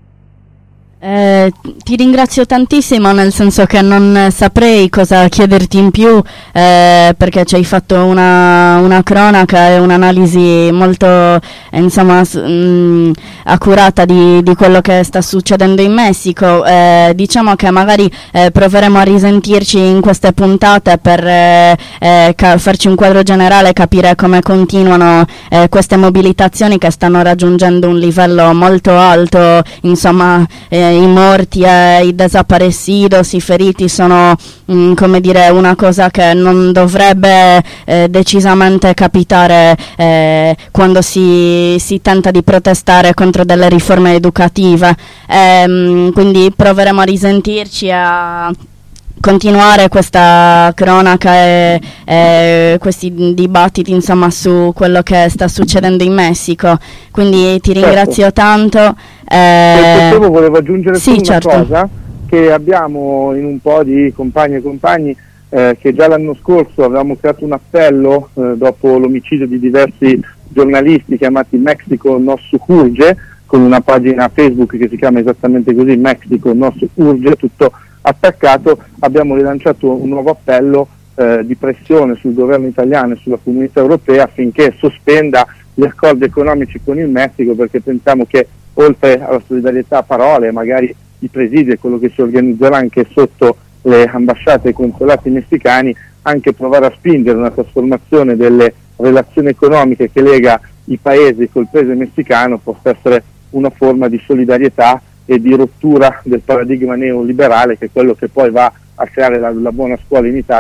Eh, ti ringrazio tantissimo, nel senso che non saprei cosa chiederti in più, eh, perché ci hai fatto una, una cronaca e un'analisi molto eh, insomma s- mh, accurata di, di quello che sta succedendo in Messico. Eh, diciamo che magari eh, proveremo a risentirci in queste puntate per eh, eh, ca- farci un quadro generale, capire come continuano eh, queste mobilitazioni che stanno raggiungendo un livello molto alto, insomma eh, i morti e i desaparecidos, i feriti sono mh, come dire una cosa che non dovrebbe eh, decisamente capitare eh, quando si, si tenta di protestare contro delle riforme educative, eh, mh, quindi proveremo a risentirci a continuare questa cronaca e, e questi dibattiti insomma su quello che sta succedendo in Messico, quindi ti ringrazio certo. tanto. Eh, eh, volevo aggiungere sì, una certo. cosa, che abbiamo in un po' di compagni e compagni eh, che già l'anno scorso avevamo creato un appello eh, dopo l'omicidio di diversi giornalisti chiamati Mexico Nos Urge, con una pagina Facebook che si chiama esattamente così, Mexico Nos Urge, tutto attaccato. Abbiamo rilanciato un nuovo appello eh, di pressione sul governo italiano e sulla comunità europea affinché sospenda gli accordi economici con il Messico, perché pensiamo che oltre alla solidarietà a parole, magari i presidi e quello che si organizzerà anche sotto le ambasciate e i consolati messicani, anche provare a spingere una trasformazione delle relazioni economiche che lega i paesi col paese messicano possa essere una forma di solidarietà e di rottura del paradigma neoliberale, che è quello che poi va a creare la, la buona scuola in Italia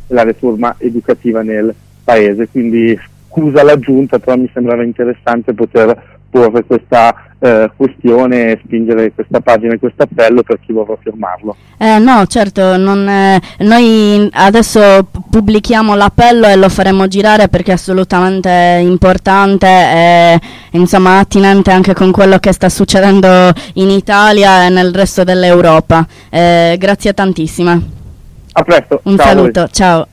la riforma educativa nel paese. Quindi scusa l'aggiunta, però mi sembrava interessante poter porre questa eh, questione e spingere questa pagina e questo appello per chi vorrà firmarlo. Eh, no, certo, non, eh, noi adesso pubblichiamo l'appello e lo faremo girare perché è assolutamente importante e insomma attinente anche con quello che sta succedendo in Italia e nel resto dell'Europa. Eh, grazie tantissime. A presto. Un ciao saluto, ciao.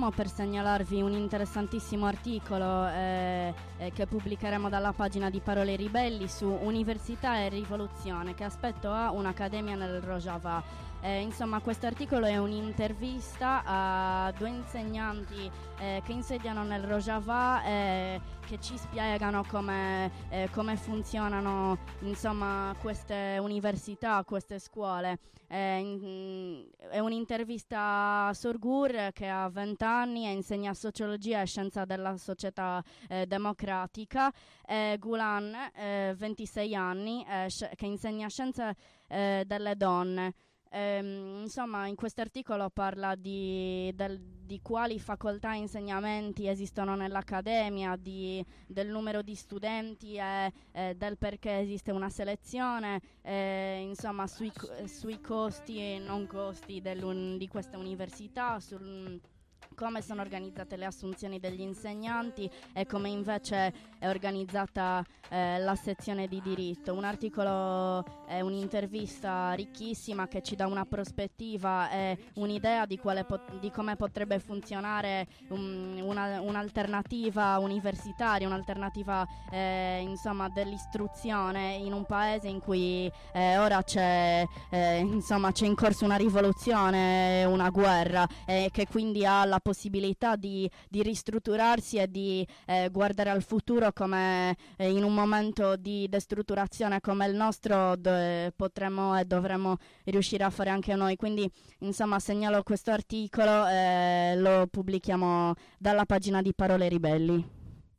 approfittiamo per segnalarvi un interessantissimo articolo eh, eh, che pubblicheremo dalla pagina di Parole Ribelli su Università e Rivoluzione. Che aspetto ha un'accademia nel Rojava? Eh, insomma, questo articolo è un'intervista a due insegnanti eh, che insegnano nel Rojava, eh, che ci spiegano come, eh, come funzionano, insomma, queste università, queste scuole. Eh, in, è un'intervista a Sorgur, che ha venti anni e insegna sociologia e scienza della società eh, democratica, e Gulan, eh, ventisei anni, eh, sci- che insegna scienze eh, delle donne. Ehm, insomma, in questo articolo parla di, del, di quali facoltà e insegnamenti esistono nell'accademia, di, del numero di studenti e eh, del perché esiste una selezione, eh, insomma, sui, sui costi e non costi di queste università, sul come sono organizzate le assunzioni degli insegnanti e come invece è organizzata eh, la sezione di diritto. Un articolo è un'intervista ricchissima che ci dà una prospettiva e un'idea di, quale pot- di come potrebbe funzionare um, una, un'alternativa universitaria, un'alternativa eh, insomma dell'istruzione in un paese in cui eh, ora c'è eh, insomma c'è in corso una rivoluzione, una guerra, e eh, che quindi ha la possibilità di, di ristrutturarsi e di eh, guardare al futuro come eh, in un momento di destrutturazione come il nostro do- potremmo e dovremmo riuscire a fare anche noi. Quindi insomma segnalo questo articolo e lo pubblichiamo dalla pagina di Parole Ribelli.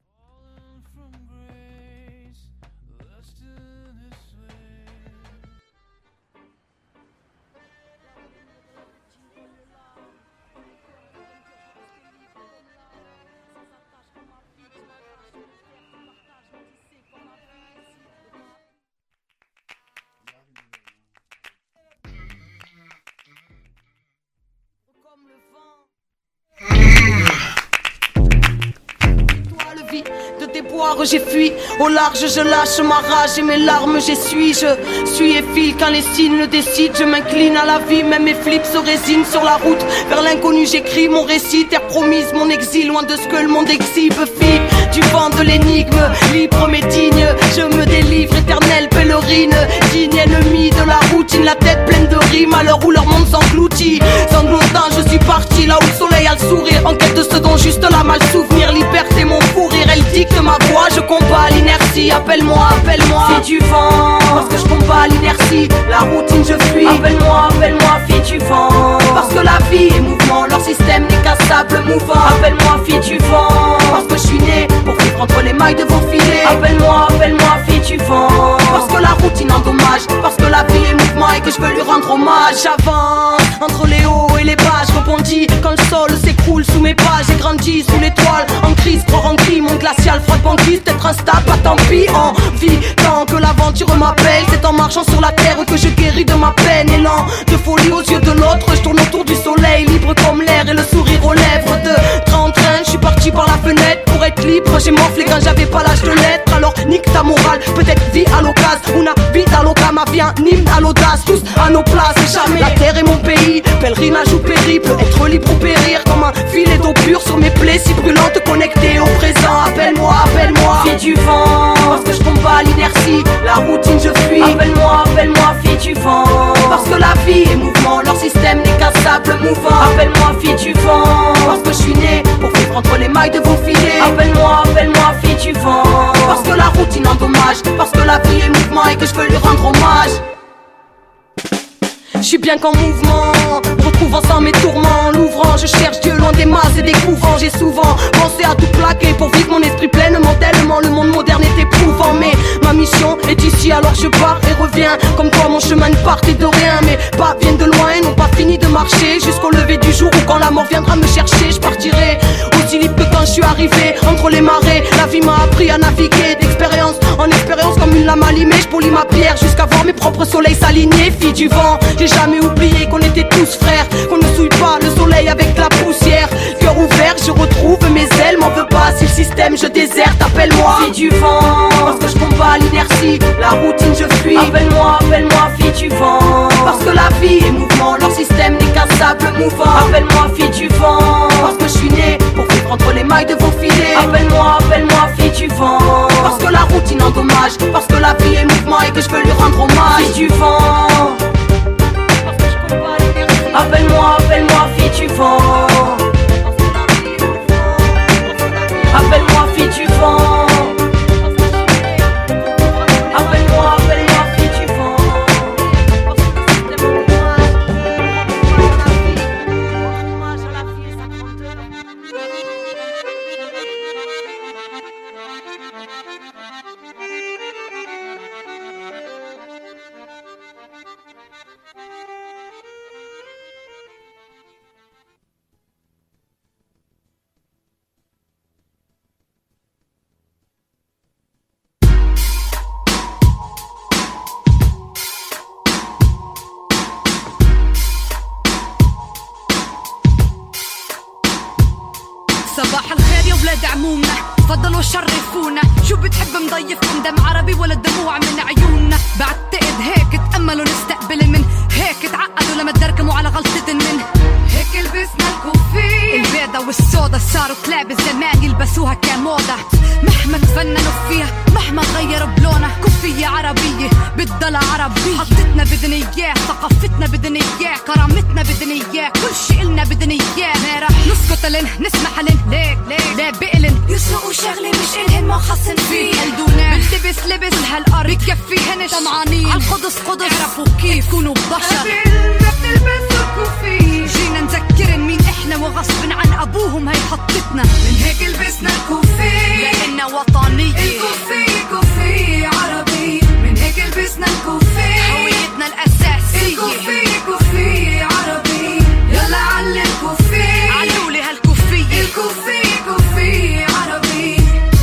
J'ai fui, au large je lâche ma rage et mes larmes j'essuie. Je suis et file quand les signes le décident. Je m'incline à la vie, même mes flips se résignent. Sur la route vers l'inconnu j'écris mon récit. Terre promise, mon exil, loin de ce que le monde exhibe. Fille du vent de l'énigme, libre mais digne. Je me délivre, éternelle pèlerine. Digne ennemi de la routine, la tête pleine de rimes. À l'heure où leur monde s'engloutit, sanglotant je suis parti là où le soleil a le sourire. En quête de ce dont juste la mal souvenir. Liberté mon fou rire, elle dicte ma voix. Je combats l'inertie, appelle-moi, appelle-moi fille du vent, parce que je combats l'inertie, la routine je fuis. Appelle-moi, appelle-moi fille du vent, parce que la vie est mouvement, leur système n'est qu'un sable mouvant. Appelle-moi fille du vent, parce que je suis né pour vivre entre les mailles de vos filets. Appelle-moi, appelle-moi fille du vent, parce que la routine endommage, parce que la vie est mouvement et que je veux lui rendre hommage. J'avance entre les hauts et les bas, je rebondis quand le sol s'écroule sous mes pas. J'ai grandi sous l'étoile, en crise, croire en cri, mon glacial froid banquise. Peut-être instable, pas tant pis, en vie. Tant que l'aventure m'appelle, c'est en marchant sur la terre que je guéris de ma peine. Élan de folie aux yeux de l'autre, je tourne autour du soleil, libre comme l'air et le sourire aux lèvres. De train en train, je suis parti par la fenêtre pour être libre. J'ai morflé quand j'avais pas l'âge de l'être. Alors nique ta morale, peut-être vie à l'occasion. Una vida loca, ma vie un hymne à l'audace. Tous à nos places, jamais la terre est mon pays. Pèlerinage ou périple, être libre ou périr. Comme un filet d'eau pure sur mes plaies si brûlantes, connectées au présent. Appelle-moi, appelle-moi fille du vent, parce que je combats l'inertie, la routine je fuis. Appelle-moi, appelle-moi fille du vent, parce que la vie est mouvement, leur système n'est qu'un sable mouvant. Appelle-moi fille du vent, parce que je suis né pour vivre entre les mailles de vos filets. Appelle-moi, appelle-moi fille du vent, parce que la routine endommage, parce que la vie est mouvement et que je veux lui rendre hommage. Je suis bien qu'en mouvement, retrouvant sans mes tourments. L'ouvrant, je cherche Dieu loin des masses et des couvents. J'ai souvent pensé à tout plaquer pour vivre mon esprit pleinement. Tellement le monde moderne est éprouvant. Mais ma mission est ici, alors je pars et reviens. Comme quoi mon chemin ne partait de rien. Mes pas viennent de loin et n'ont pas fini de marcher, jusqu'au lever du jour où quand la mort viendra me chercher, je partirai aussi libre que quand je suis arrivé. Entre les marées, la vie m'a appris à naviguer. D'expérience en expérience comme une lame allumée, je polis ma pierre jusqu'à voir mes propres soleils s'aligner. Fille du vent, j'ai jamais oublié qu'on était tous frères, qu'on ne souille pas le soleil avec de la poussière. Cœur ouvert, je retrouve mes ailes, m'en veux pas si le système je déserte. Appelle-moi fille du vent, parce que je combats l'inertie, la routine je fuis. Appelle-moi, appelle-moi fille du vent, Parce que la vie est mouvement, leur système n'est qu'un sable mouvant. Appelle-moi fille du vent, parce que je suis né pour vivre entre les mailles de vos filets. Appelle-moi, appelle-moi fille du vent, parce que la routine endommage, parce que la vie est mouvement et que je peux lui rendre hommage. Fille du vent, parce que je combats les mérites. Appelle-moi, appelle-moi fille du vent, appelle-moi fille du vent. صباح الخير يا ولاد عمومنا، تفضلوا شرفونا. شو بتحب مضيفكم دم عربي ولا دموع من عيوننا؟ بعتقد هيك تأملوا نستقبل من هيك تعقدوا لما تدركموا على غلطة من هيك لبسنا الكوفي البيضة والسودا، صاروا كلاب الزمان يلبسوها كموضة. مهما تفننوا فيها مهما غيروا بلونها، كوفية عربية بتضل عربية. حطتنا بدنا اياه، ثقافتنا بدنا اياه، كرامتنا بدنا اياه، كل شي إلنا بدنا اياه. ما رح نسكت لن نسمح لن ليك ليك لا بقلن يسرقوا شغلة مش إلهن ما خصن فيه. قلدونا باللبس لبس هالأرض بكفيهن طمعانين عالقدس قدس عرفوا كيف تكونوا بشر. ما بتلبسوا كوفي جينا نذكرن مين احنا وغصب عن ابوهم هي حطتنا. من هيك لبسنا الكوفي لأننا وطنية. الكوفي كوفي عربي، من هيك لبسنا الكوفي هويتنا الأساسية. الكوفي كوفي عربي، يلا علي الكوفي علولي هالكوفية. الكوفي كوفي عربي،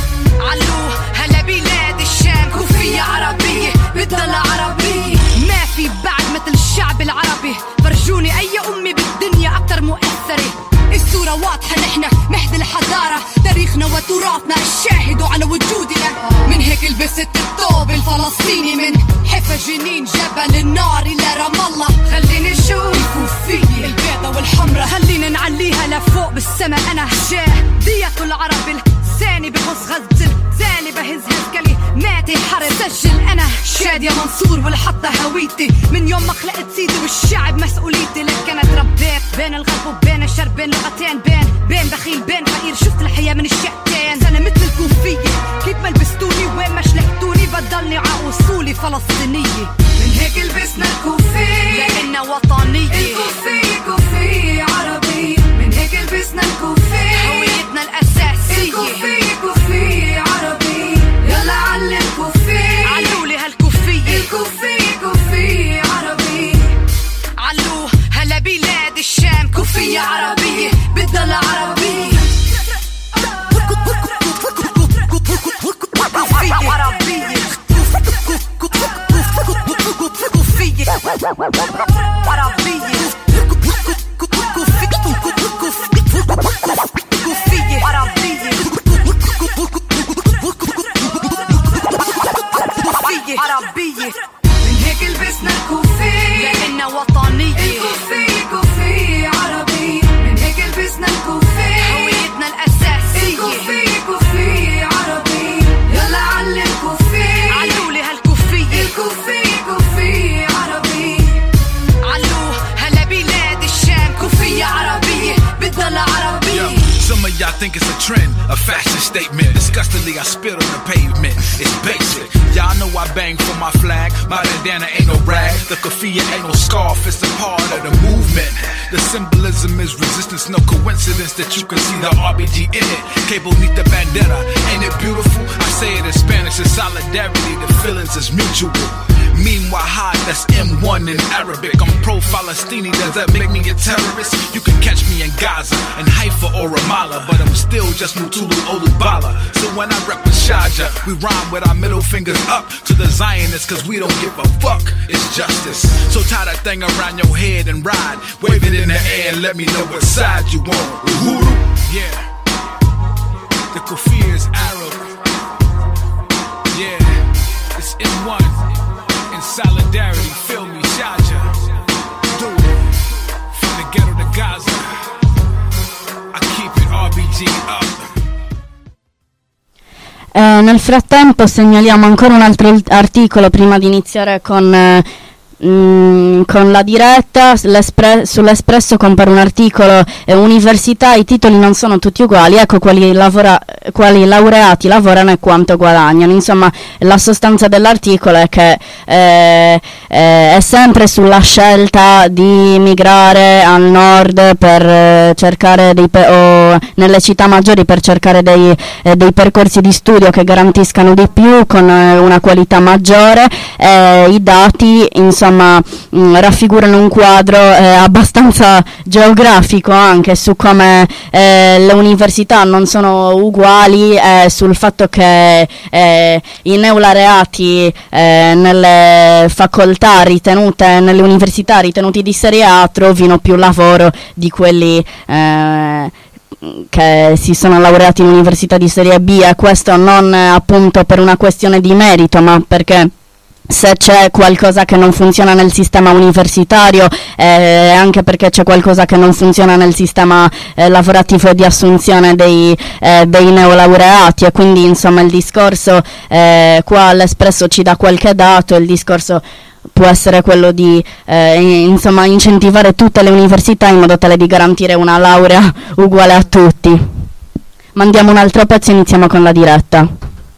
علوه هلا بلاد الشام. كوفية عربية بتضل عربية، ما في بعد مثل الشعب العربي. فرجوني أي أمي بالدنيا أكتر مؤثرة. الصورة واضحة، نحنا مهد الحضارة، تاريخنا وتراثنا الشاهد على وجودنا. من هيك لبست الثوب الفلسطيني، من حفا جنين جبل النار إلى رام الله. خليني نشوف الكوفية البيضة والحمرة، خلينا نعليها لفوق بالسما. أنا شاه دية العرب الثاني بخص غزل زالي بهز هالكلي ماتي حرب. سجل أنا شادية منصور والحطة هويتي، من يوم ما خلقت سيدي والشعب مسؤوليتي. لكن تربيت بين الغرب وبين الشرق، بين لغتين، بين بين بخيل بين فقير. شفت الحياة من الشقتين، أنا مثل الكوفية كيف ما لبستوني وين ما شلحتوني بضلني ع أصولي فلسطينية. من هيك لبسنا الكوفي لأننا وطنية. الكوفي كوفي عربي، من هيك لبسنا الكوفي هويتنا الأساسية. الكوفي كوفي عربي، يلا علي الكوفي علولي هالكوفية. الكوفي كوفي عربي، علوه هلا بلاد الشام. كوفية عربية بتضل عربية. كوفية عربية، كوفية عربية، كوفية عربية، كوفية عربية. من هيك لبسنا الكوفي لأننا وطنية. الكوفي كوفي عربي، من هيك لبسنا الكوفي هويتنا الأساسية. الكوفي كوفي عربي، يلا علي الكوفي علولي هالكوفية. الكوفي كوفي عربي، علوه هلا بلاد الشام. كوفية عربية بتضل عربية. Some of y'all think it's a trend, a fashion statement. Disgustingly, I spit on the pavement. It's basic. Y'all know I bang for my flag. My bandana ain't no rag. The kafia ain't no scarf. It's a part of the movement. The symbolism is resistance. No coincidence that you can see the R B G in it. Cable need the bandana. Ain't it beautiful? I say it in Spanish. It's solidarity. The feelings is mutual. Meanwhile, high, that's M one in Arabic. I'm pro-Falastini, does that make me a terrorist? You can catch me in Gaza, in Haifa or Ramallah, but I'm still just Mutulu Olubala. So when I rep with Shaja, we rhyme with our middle fingers up to the Zionists, cause we don't give a fuck, it's justice. So tie that thing around your head and ride, wave it in the air and let me know what side you on. Uhuru, yeah. The kufir is Arab. Yeah, it's M one. In solidarity, feel me, Shaja. nel frattempo segnaliamo ancora un altro articolo prima di iniziare con... Eh, Mm, con la diretta. Sull'Espresso compare un articolo, eh, università, i titoli non sono tutti uguali, ecco quali, lavora, quali laureati lavorano e quanto guadagnano. Insomma, la sostanza dell'articolo è che eh, eh, è sempre sulla scelta di migrare al nord per eh, cercare dei pe- o nelle città maggiori per cercare dei, eh, dei percorsi di studio che garantiscano di più con eh, una qualità maggiore. Eh, i dati insomma Insomma, mh, raffigurano un quadro eh, abbastanza geografico anche su come eh, le università non sono uguali, eh, sul fatto che eh, i neolaureati eh, nelle facoltà ritenute, nelle università ritenuti di serie A trovino più lavoro di quelli eh, che si sono laureati in università di serie B, e questo non eh, appunto per una questione di merito, ma perché se c'è qualcosa che non funziona nel sistema universitario, eh, anche perché c'è qualcosa che non funziona nel sistema eh, lavorativo di assunzione dei, eh, dei neolaureati, e quindi insomma il discorso eh, qua all'Espresso ci dà qualche dato. Il discorso può essere quello di eh, insomma incentivare tutte le università in modo tale di garantire una laurea uguale a tutti. Mandiamo un altro pezzo e iniziamo con la diretta.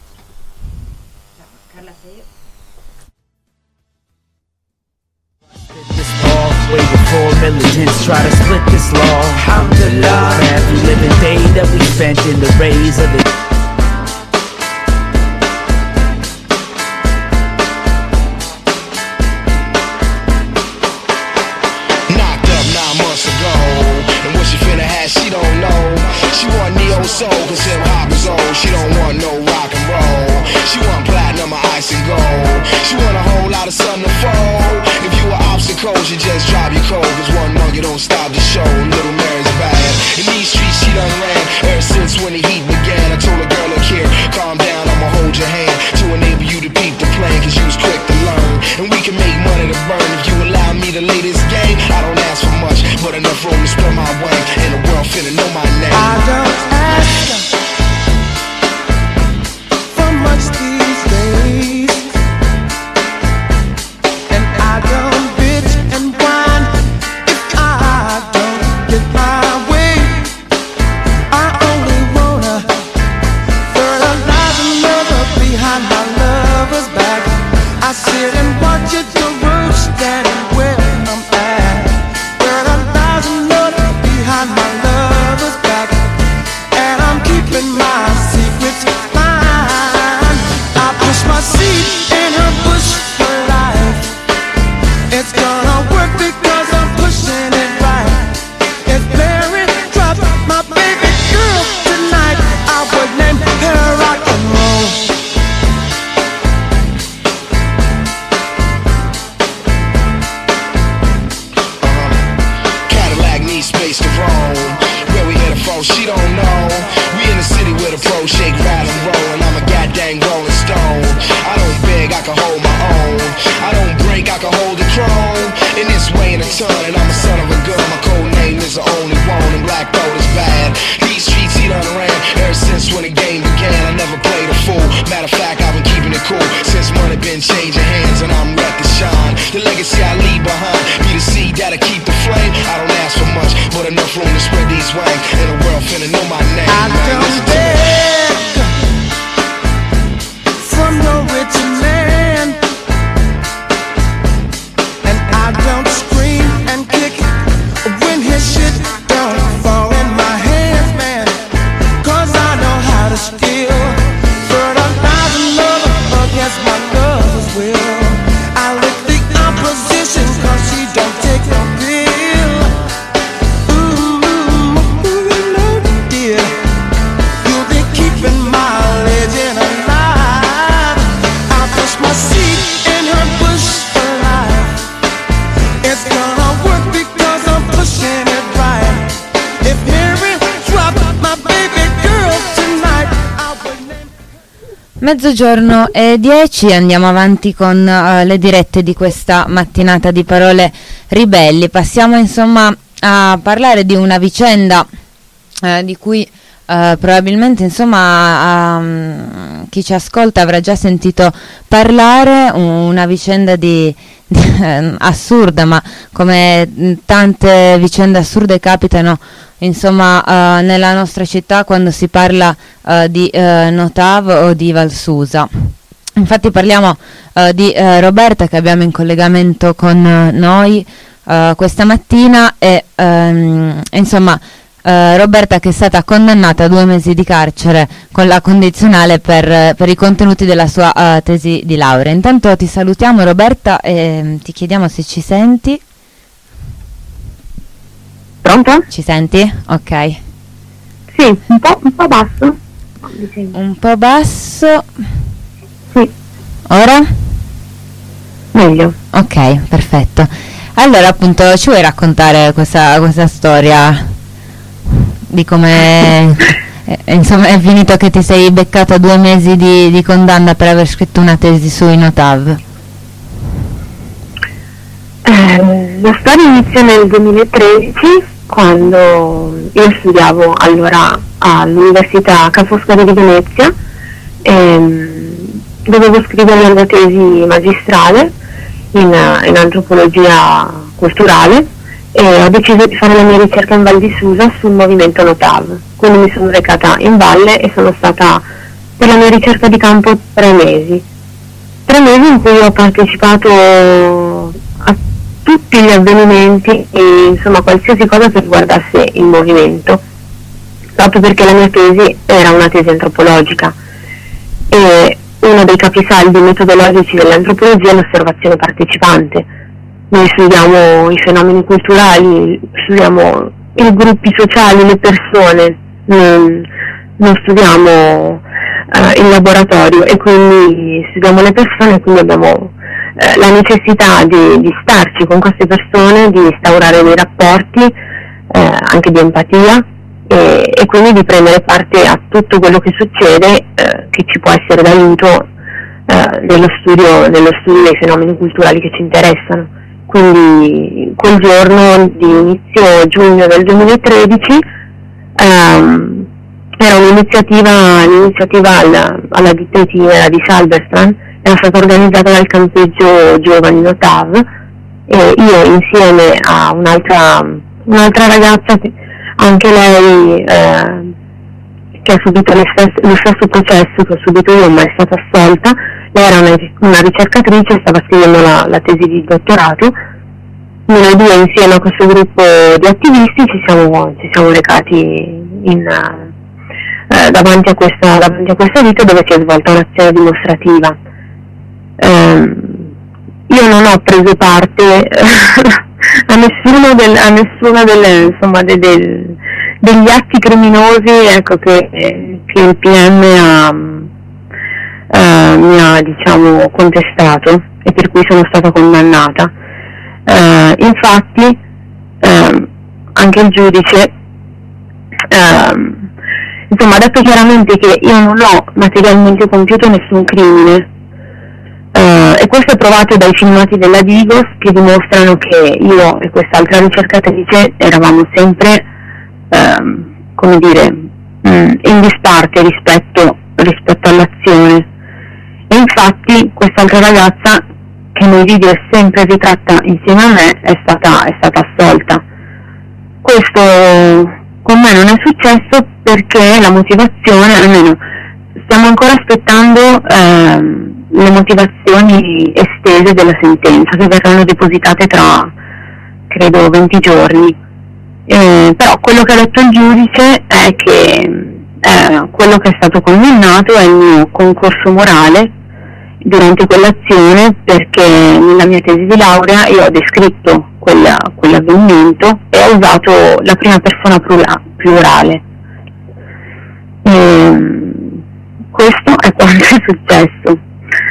Way before militants try to split this law. Alhamdulillah, for every living day that we spent in the rays of the knocked up nine months ago, and what she finna have, she don't know. She want neo soul, cause hip hop is old. She don't want no rock and roll. She want platinum or ice and gold. She want a whole lot of sun to fold. If you were obstacles, you just drive your cold. Cause one monkey don't stop the show. Little Mary's bad. In these streets she done ran ever since when the heat began. I told a girl, look here, calm down, I'ma hold your hand to enable you to peep the plan, cause you was quick to learn. And we can make money to burn if you allow me to lay this game. I don't ask for much, but enough room to spread my wings. And the world finna know my name. I don't ask for much these days, and I don't bitch and whine if I don't get my way. I only wanna fertilize another behind my lover's back. I sit and watch it go roast standing where I'm at. Fertilize another behind my lover's back, and I'm keeping my secrets fine. I push my seed in her bush for life. It's gonna work because I'm pushing it right. If Mary dropped my baby girl tonight, I would name her rock and roll. Cadillac needs space to roam. Where we headed from, she don't know. We in the city with a pro, shake, rattle, and roll. And I'm a goddamn rolling stone. I don't beg, I can hold my own. I don't break, I can hold the throne. In this way in a ton, and I'm a son of a gun. My code name is the only one, and black gold is bad. These streets he done ran ever since when the game began. I never played a fool. Matter of fact, I've been keeping it cool since money been changing hands, and I'm ready to shine. The legacy I leave behind be the seed that'll keep the flame. I don't ask for much, but enough room to spread these wings. And the world finna know my name. I man. don't Listen to me. beg from no rich man, and I don't scream and kick when his shit don't fall in my hands, man. Cause I know how to steal, fertilize another against my lover's will. I lick the opposition cause she don't take no pill. Ooh, ooh, no dear, you'll be keeping my legend alive. I push my seed in her bush for life. It's gonna work because I'm pushing it right. If Mary dropped my baby girl tonight, I would name. Mezzogiorno e dieci, andiamo avanti con uh, le dirette di questa mattinata di Parole Ribelli. Passiamo insomma a parlare di una vicenda uh, di cui uh, probabilmente insomma um, chi ci ascolta avrà già sentito parlare una vicenda di, di eh, assurda, ma come tante vicende assurde capitano insomma uh, nella nostra città quando si parla uh, di uh, Notav o di Valsusa. Infatti parliamo uh, di uh, Roberta, che abbiamo in collegamento con uh, noi uh, questa mattina e um, insomma uh, Roberta che è stata condannata a due mesi di carcere con la condizionale per, per i contenuti della sua uh, tesi di laurea. Intanto ti salutiamo Roberta e um, ti chiediamo se ci senti. Pronto? Ci senti? Ok. Sì, un po', un po' basso. Un po' basso. Sì. Ora? Meglio. Ok, perfetto. Allora appunto ci vuoi raccontare questa, questa storia di come eh, insomma è finito che ti sei beccata due mesi di, di condanna per aver scritto una tesi sui Notav? Eh, la storia inizia nel duemilatredici, quando io studiavo allora all'Università Ca' Foscari di Venezia e dovevo scrivere la mia tesi magistrale in, in antropologia culturale e ho deciso di fare la mia ricerca in Val di Susa sul movimento Notav. Quindi mi sono recata in valle e sono stata per la mia ricerca di campo tre mesi. Tre mesi in cui ho partecipato a tutti gli avvenimenti e insomma qualsiasi cosa che riguardasse il movimento, proprio perché la mia tesi era una tesi antropologica e uno dei capisaldi metodologici dell'antropologia è l'osservazione partecipante. Noi studiamo i fenomeni culturali, studiamo i gruppi sociali, le persone, non, non studiamo uh, il laboratorio e quindi studiamo le persone e quindi abbiamo la necessità di, di starci con queste persone, di instaurare dei rapporti eh, anche di empatia e, e quindi di prendere parte a tutto quello che succede eh, che ci può essere d'aiuto eh, nello studio, nello studio dei fenomeni culturali che ci interessano. Quindi quel giorno di inizio giugno del duemilatredici ehm, era un'iniziativa, l'iniziativa alla, alla ditta itinera di Salberstrand. Era stata organizzata dal campeggio Giovani Notav e io insieme a un'altra, un'altra ragazza, anche lei eh, che ha subito lo stesso, lo stesso processo che ho subito io ma è stata assolta. Lei era una, una ricercatrice, stava scrivendo la, la tesi di dottorato. Noi due insieme a questo gruppo di attivisti ci siamo, ci siamo recati in, eh, davanti, a questa, davanti a questa ditta dove si è svolta un'azione dimostrativa. Um, io non ho preso parte a nessuno, del, a nessuno delle, insomma, de, del, degli atti criminosi ecco, che, che il P M ha, uh, mi ha diciamo, contestato e per cui sono stata condannata. Uh, infatti uh, anche il giudice uh, insomma, ha detto chiaramente che io non ho materialmente compiuto nessun crimine. Uh, e questo è provato dai filmati della Digos che dimostrano che io e quest'altra ricercatrice eravamo sempre uh, come dire mh, in disparte rispetto, rispetto all'azione e infatti quest'altra ragazza che nei video è sempre ritratta insieme a me è stata, è stata assolta. Questo con me non è successo perché la motivazione, almeno stiamo ancora aspettando uh, le motivazioni estese della sentenza che verranno depositate tra credo venti giorni, eh, però quello che ha detto il giudice è che eh, quello che è stato condannato è il mio concorso morale durante quell'azione perché nella mia tesi di laurea io ho descritto quella, quell'avvenimento e ho usato la prima persona plurale. E questo è quanto è successo.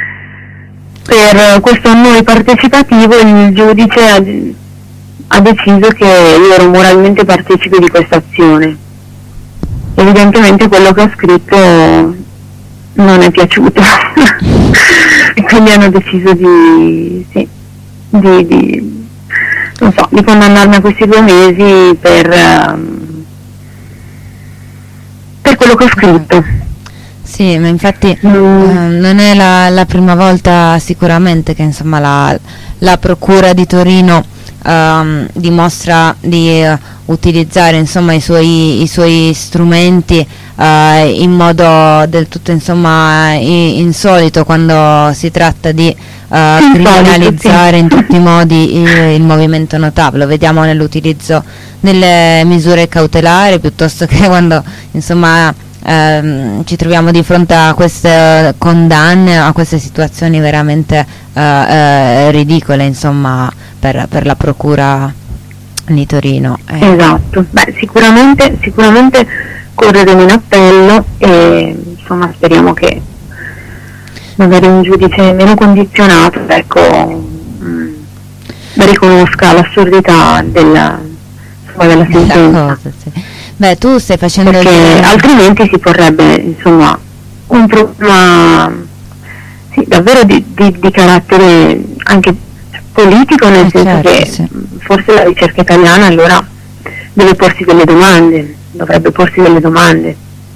Per questo noi partecipativo il giudice ha, ha deciso che io ero moralmente partecipe di questa azione. Evidentemente quello che ho scritto non è piaciuto e quindi hanno deciso di, sì, di, di, non so, di condannarmi a questi due mesi per, um, per quello che ho scritto. Sì, ma infatti mm. eh, non è la, la prima volta sicuramente che insomma la, la Procura di Torino ehm, dimostra di uh, utilizzare insomma i suoi, i suoi strumenti eh, in modo del tutto insomma i, insolito quando si tratta di uh, criminalizzare in tutti i modi il, il movimento No TAV. Lo vediamo nell'utilizzo delle misure cautelari piuttosto che quando insomma ehm, ci troviamo di fronte a queste condanne, a queste situazioni veramente eh, eh, ridicole insomma per, per la Procura di Torino. Eh. Esatto, beh sicuramente, sicuramente correremo in appello e insomma speriamo che magari un giudice meno condizionato ecco mh, riconosca l'assurdità della, insomma, della sentenza. Cosa, sì. Beh, tu stai facendo perché il... altrimenti si porrebbe insomma un problema sì, davvero di, di, di carattere anche politico, nel eh senso certo, che sì. forse la ricerca italiana allora deve porsi delle domande, dovrebbe porsi delle domande.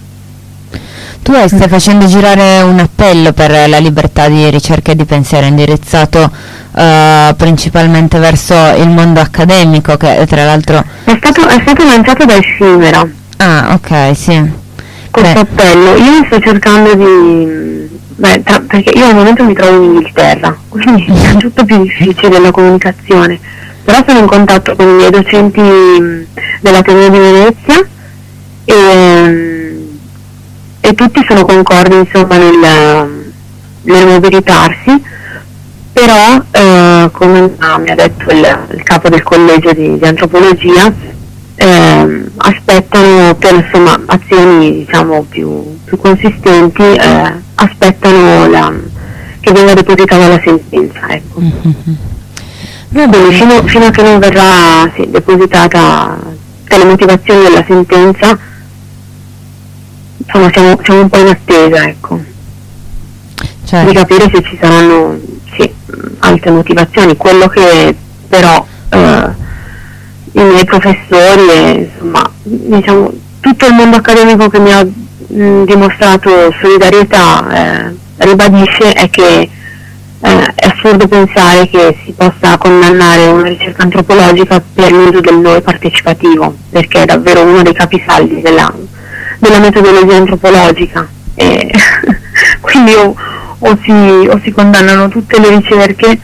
Tu stai facendo girare un appello per la libertà di ricerca e di pensiero indirizzato uh, principalmente verso il mondo accademico, che tra l'altro è stato, è stato lanciato da Effimera. Ah, ok, sì. Questo Beh. appello, io sto cercando di beh, tra, perché io al momento mi trovo in Inghilterra, quindi è tutto più difficile la comunicazione, però sono in contatto con i miei docenti dell'Ateneo di Venezia e e tutti sono concordi insomma nel, nel mobilitarsi, però eh, come mi ha detto il, il capo del collegio di, di antropologia eh, aspettano per insomma azioni diciamo più, più consistenti eh, aspettano la, che venga depositata la sentenza, ecco. Mm-hmm. Quindi fino, fino a che non verrà sì, depositata le motivazioni della sentenza insomma siamo, siamo un po' in attesa ecco certo. di capire se ci saranno sì, altre motivazioni. Quello che però eh, i miei professori e insomma diciamo tutto il mondo accademico che mi ha mh, dimostrato solidarietà eh, ribadisce è che eh, è assurdo pensare che si possa condannare una ricerca antropologica per l'uso del noi partecipativo, perché è davvero uno dei capisaldi della della metodologia antropologica e quindi o, o, si, o si condannano tutte le ricerche,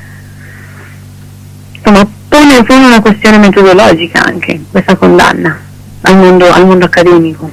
insomma pone, pone una questione metodologica anche questa condanna al mondo, al mondo accademico.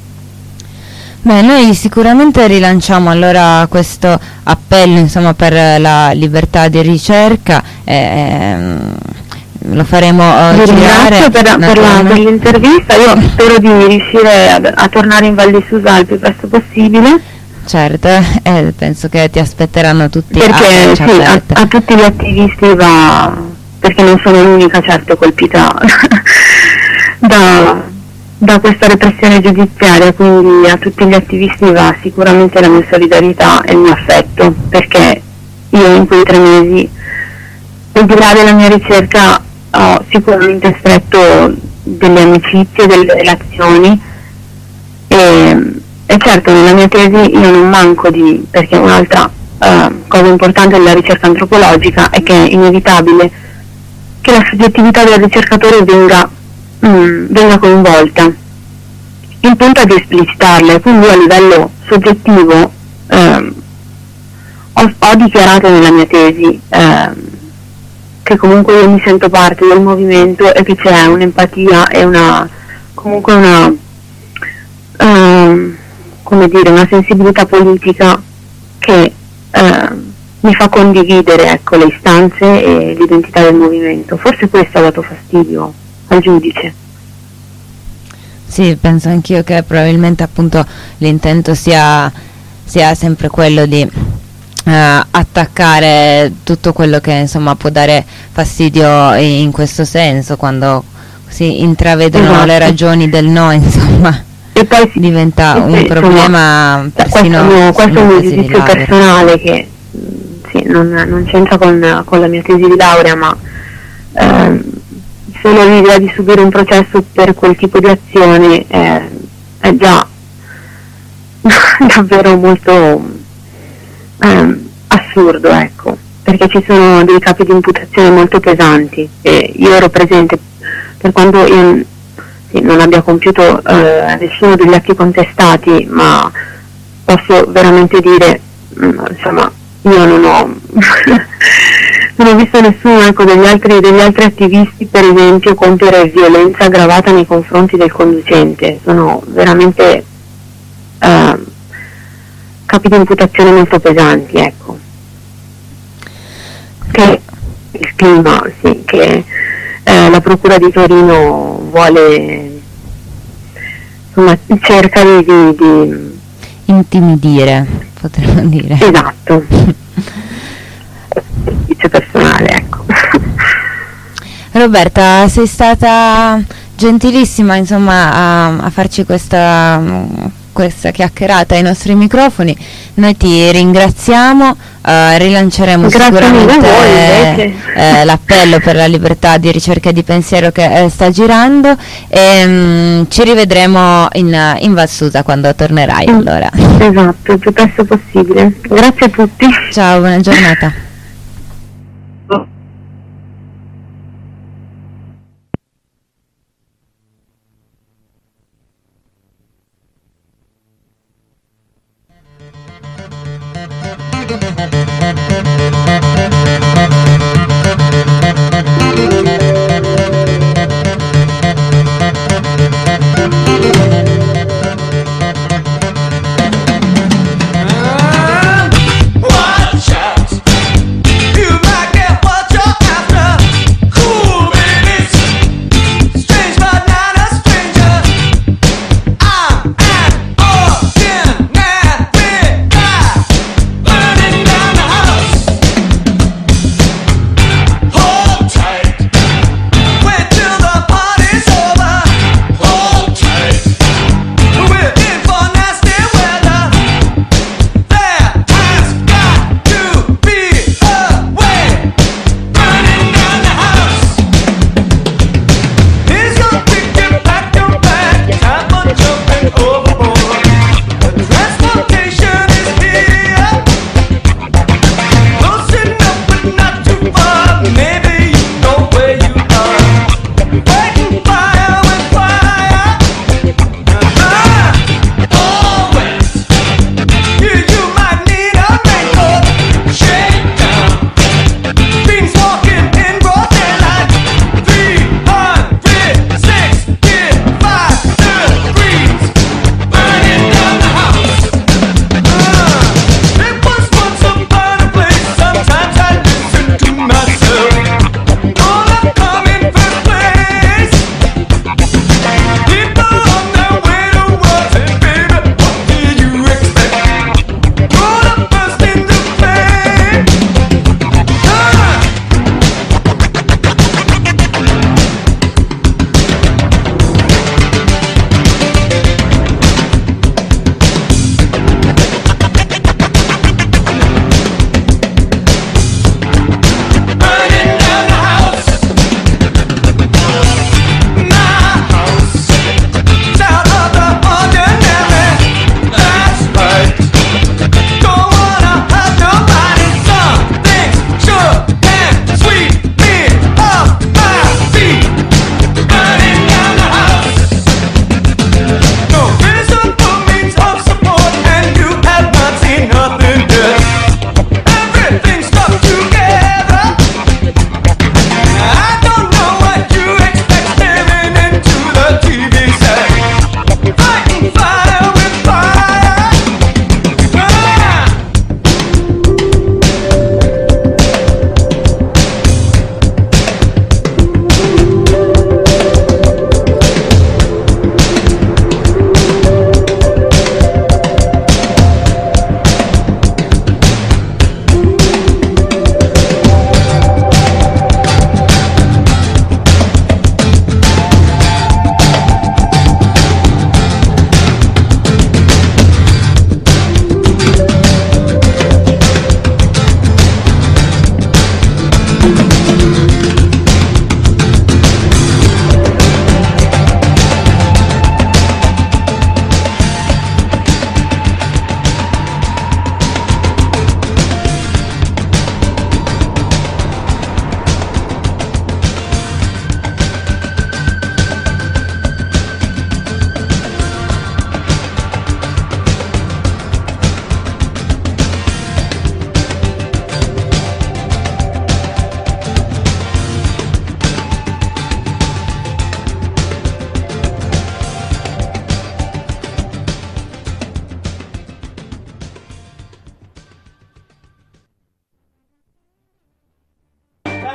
Beh, noi sicuramente rilanciamo allora questo appello insomma per la libertà di ricerca ehm, lo faremo uh, Vi girare ringrazio per, per, la, per l'intervista, io spero di riuscire a, a tornare in Val di Susa il più presto possibile. Certo, eh, penso che ti aspetteranno tutti perché a, sì, a, a tutti gli attivisti va, perché non sono l'unica certo colpita da, da questa repressione giudiziaria, quindi a tutti gli attivisti va sicuramente la mia solidarietà e il mio affetto, perché io in quei tre mesi al di là della mia ricerca ho sicuramente stretto delle amicizie, delle relazioni e, e certo nella mia tesi io non manco di, perché un'altra uh, cosa importante della ricerca antropologica è che è inevitabile che la soggettività del ricercatore venga, mm, venga coinvolta. Il punto è di esplicitarla e quindi a livello soggettivo um, ho, ho dichiarato nella mia tesi um, che comunque io mi sento parte del movimento e che c'è un'empatia e una comunque una uh, come dire una sensibilità politica che uh, mi fa condividere ecco le istanze e l'identità del movimento. Forse questo ha dato fastidio al giudice. Sì, penso anch'io che probabilmente appunto l'intento sia, sia sempre quello di Uh, attaccare tutto quello che insomma può dare fastidio in questo senso, quando si intravedono esatto. le ragioni del no insomma e poi si, diventa sì, un sì, problema insomma, persino questo, questo è un mio giudizio personale che sì, non, non c'entra con, con la mia tesi di laurea, ma ehm, solo l'idea di subire un processo per quel tipo di azione eh, è già davvero molto ehm, assurdo, ecco, perché ci sono dei capi di imputazione molto pesanti e io ero presente, per quanto io sì, non abbia compiuto eh, nessuno degli atti contestati, ma posso veramente dire, mh, insomma, io non ho non ho visto nessuno, ecco, degli altri, degli altri attivisti per esempio compiere violenza aggravata nei confronti del conducente. Sono veramente eh, capi di imputazione molto pesanti, ecco. Che il clima, sì, che eh, la Procura di Torino vuole, insomma, cerca di, di, di intimidire, potremmo dire. Esatto. Servizio personale, ecco. Roberta, sei stata gentilissima, insomma, a, a farci questa, questa chiacchierata ai nostri microfoni. Noi ti ringraziamo, eh, rilanceremo Grazie sicuramente voi, eh, l'appello per la libertà di ricerca e di pensiero che eh, sta girando e mh, ci rivedremo in, in Valsusa quando tornerai. Allora. Esatto, il più presto possibile. Grazie a tutti. Ciao, buona giornata. Watch out!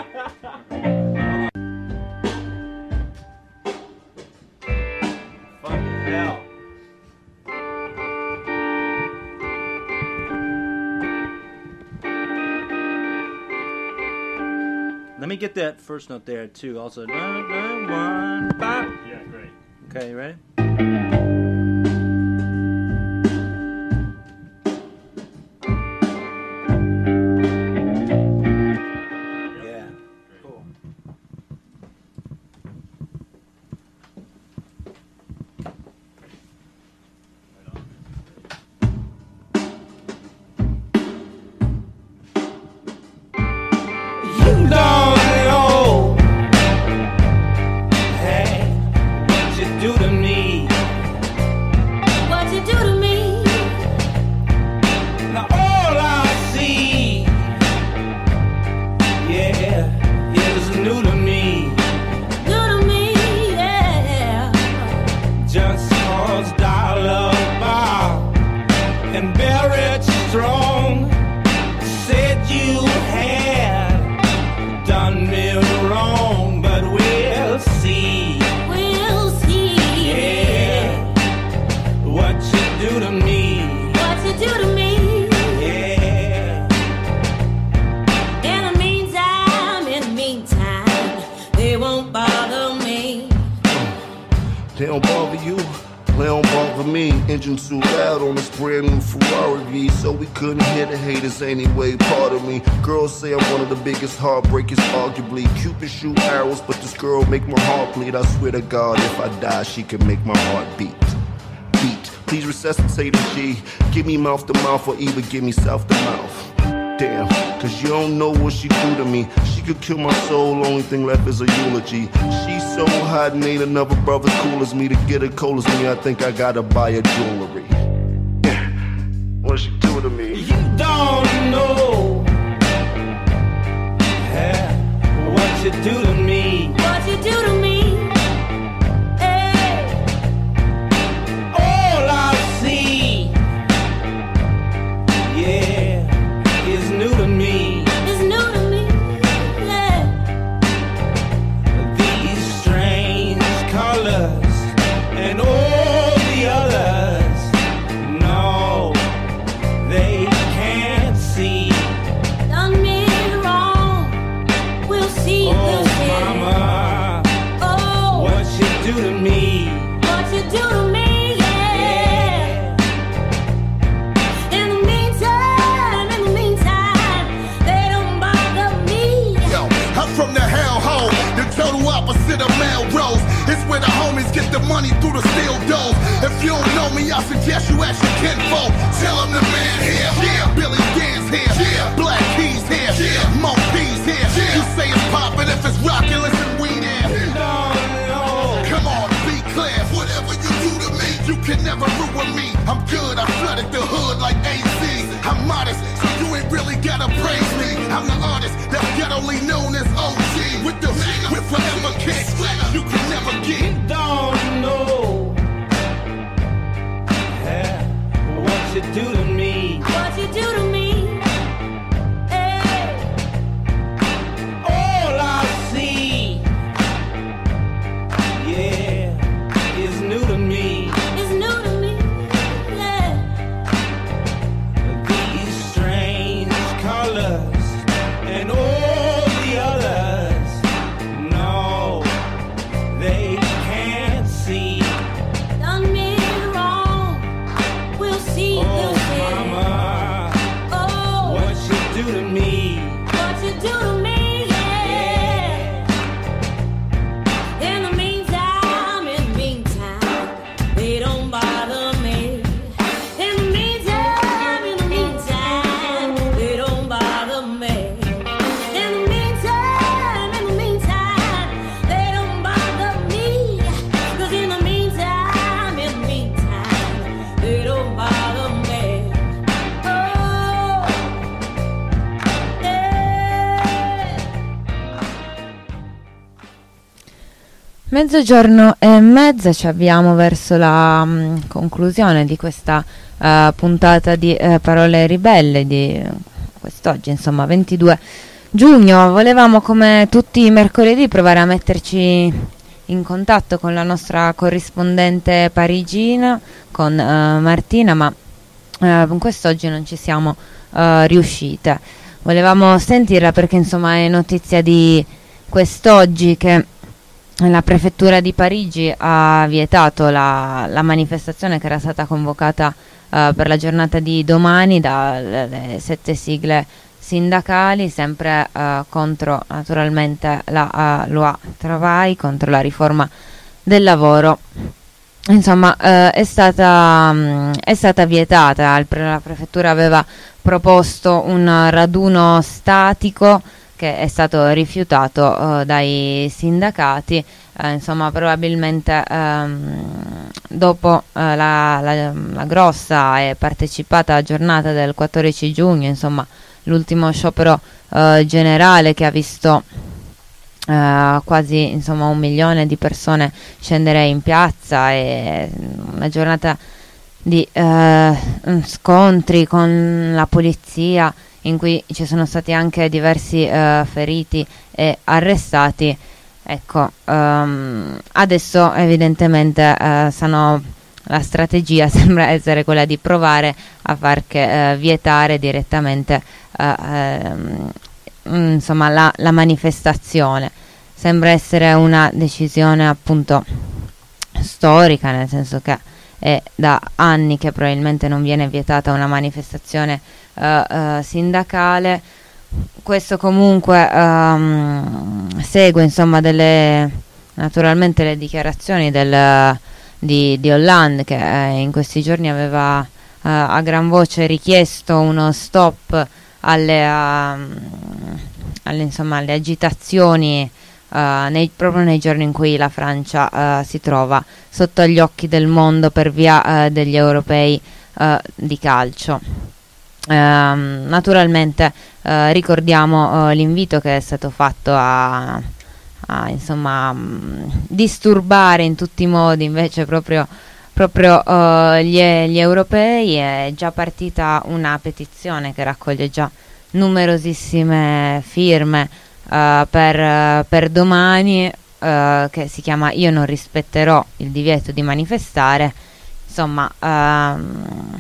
Let me get that first note there too. Also, nine, nine, one, five. Yeah, great. Okay, you ready? Yeah, cool. You don't know, hey, what you do to me. What you do to me. Now all I see, yeah, is new to me. New to me, yeah. Just cause dollar bob and buried strong. Said you had done me wrong, but we'll see. We'll see. Yeah. What you do to me. What you do to me. Yeah. In the meantime, in the meantime, they won't bother me. They don't bother you, they don't bother me. Engine too loud on this brand new Ferrari V, so we couldn't hear the haters anyway. Part of me, girls say I'm one of the biggest heartbreakers, arguably. Cupid shoot arrows, but this girl make my heart bleed. I swear to God, if I die, she can make my heart beat. Beat, please resuscitate a G. Give me mouth to mouth, or even give me south to mouth. Damn, cause you don't know what she do to me. She could kill my soul, only thing left is a eulogy. She's so hot and ain't another brother cool as me. To get her cold as me, I think I gotta buy her jewelry. Yeah, what she do to me? You don't know, yeah, what you do to me. What you do to me. Hey. All I see, yeah, is new to me. Is new to me, yeah. These strange colors and all the others, no, they can't see. Done me wrong, we'll see, oh, we'll see. Mama, oh, what you do to me. What you do to me, yeah. In the meantime, in the meantime, they don't bother me. Yo, I'm from the hellhole, the total opposite of Melrose. It's where the homies get the money through the steel doors. If you don't know me, I suggest you ask your kinfolk. Tell them the man here, yeah. Billy Dan's here, yeah. Black Keys here, yeah. Mo P's here, yeah. You say it's poppin', if it's rockin', listen, we there. Come on, be clear. Whatever you do to me, you can never ruin me. I'm good, I flooded the hood like A Z. I'm modest, so you ain't really gotta praise me. I'm the artist that's ghettoly known as O G. With the with forever kicks, you can never get. You don't know, yeah, what you do to me. What you do to me. Hey. All I see, yeah, is new to me. Is new to me, yeah. These strange colors and all the others, no, they can't see. Done me wrong, we'll see, oh, we'll see. Mama, oh, what you do to me. What you do to me, yeah. In the meantime, in the meantime, they don't bother me. In the meantime, in the meantime, they don't bother me. In the meantime, in the meantime, they don't bother me. Cause in the meantime, in the meantime, they don't bother me. Oh, Mezzogiorno e mezza ci avviamo verso la mh, conclusione di questa uh, puntata di uh, Parole Ribelle di uh, quest'oggi, insomma ventidue giugno. Volevamo, come tutti i mercoledì, provare a metterci in contatto con la nostra corrispondente parigina, con uh, Martina, ma uh, quest'oggi non ci siamo uh, riuscite. Volevamo sentirla perché insomma è notizia di quest'oggi che la prefettura di Parigi ha vietato la, la manifestazione che era stata convocata uh, per la giornata di domani dalle sette sigle sindacali, sempre uh, contro naturalmente la uh, loi Travail, contro la riforma del lavoro. Insomma, uh, è stata um, è stata vietata. Il pre- la prefettura aveva proposto un raduno statico che è stato rifiutato uh, dai sindacati. Uh, insomma, probabilmente um, dopo uh, la, la, la grossa e partecipata giornata del quattordici giugno, insomma l'ultimo sciopero uh, generale che ha visto uh, quasi insomma un milione di persone scendere in piazza, e una giornata di uh, scontri con la polizia in cui ci sono stati anche diversi uh, feriti e arrestati. Ecco, um, adesso evidentemente uh, stanno, la strategia sembra essere quella di provare a far che, uh, vietare direttamente uh, um, insomma la, la manifestazione. Sembra essere una decisione appunto storica, nel senso che è da anni che probabilmente non viene vietata una manifestazione uh, uh, sindacale. Questo comunque um, segue insomma delle naturalmente le dichiarazioni del, di, di Hollande, che eh, in questi giorni aveva uh, a gran voce richiesto uno stop alle, uh, alle, insomma, alle agitazioni uh, nei, proprio nei giorni in cui la Francia uh, si trova sotto gli occhi del mondo per via uh, degli europei uh, di calcio. Uh, naturalmente uh, ricordiamo uh, l'invito che è stato fatto a, a insomma um, disturbare in tutti i modi invece proprio, proprio uh, gli, gli europei. È già partita una petizione che raccoglie già numerosissime firme uh, per, uh, per domani, uh, che si chiama Io non rispetterò il divieto di manifestare. Insomma, uh,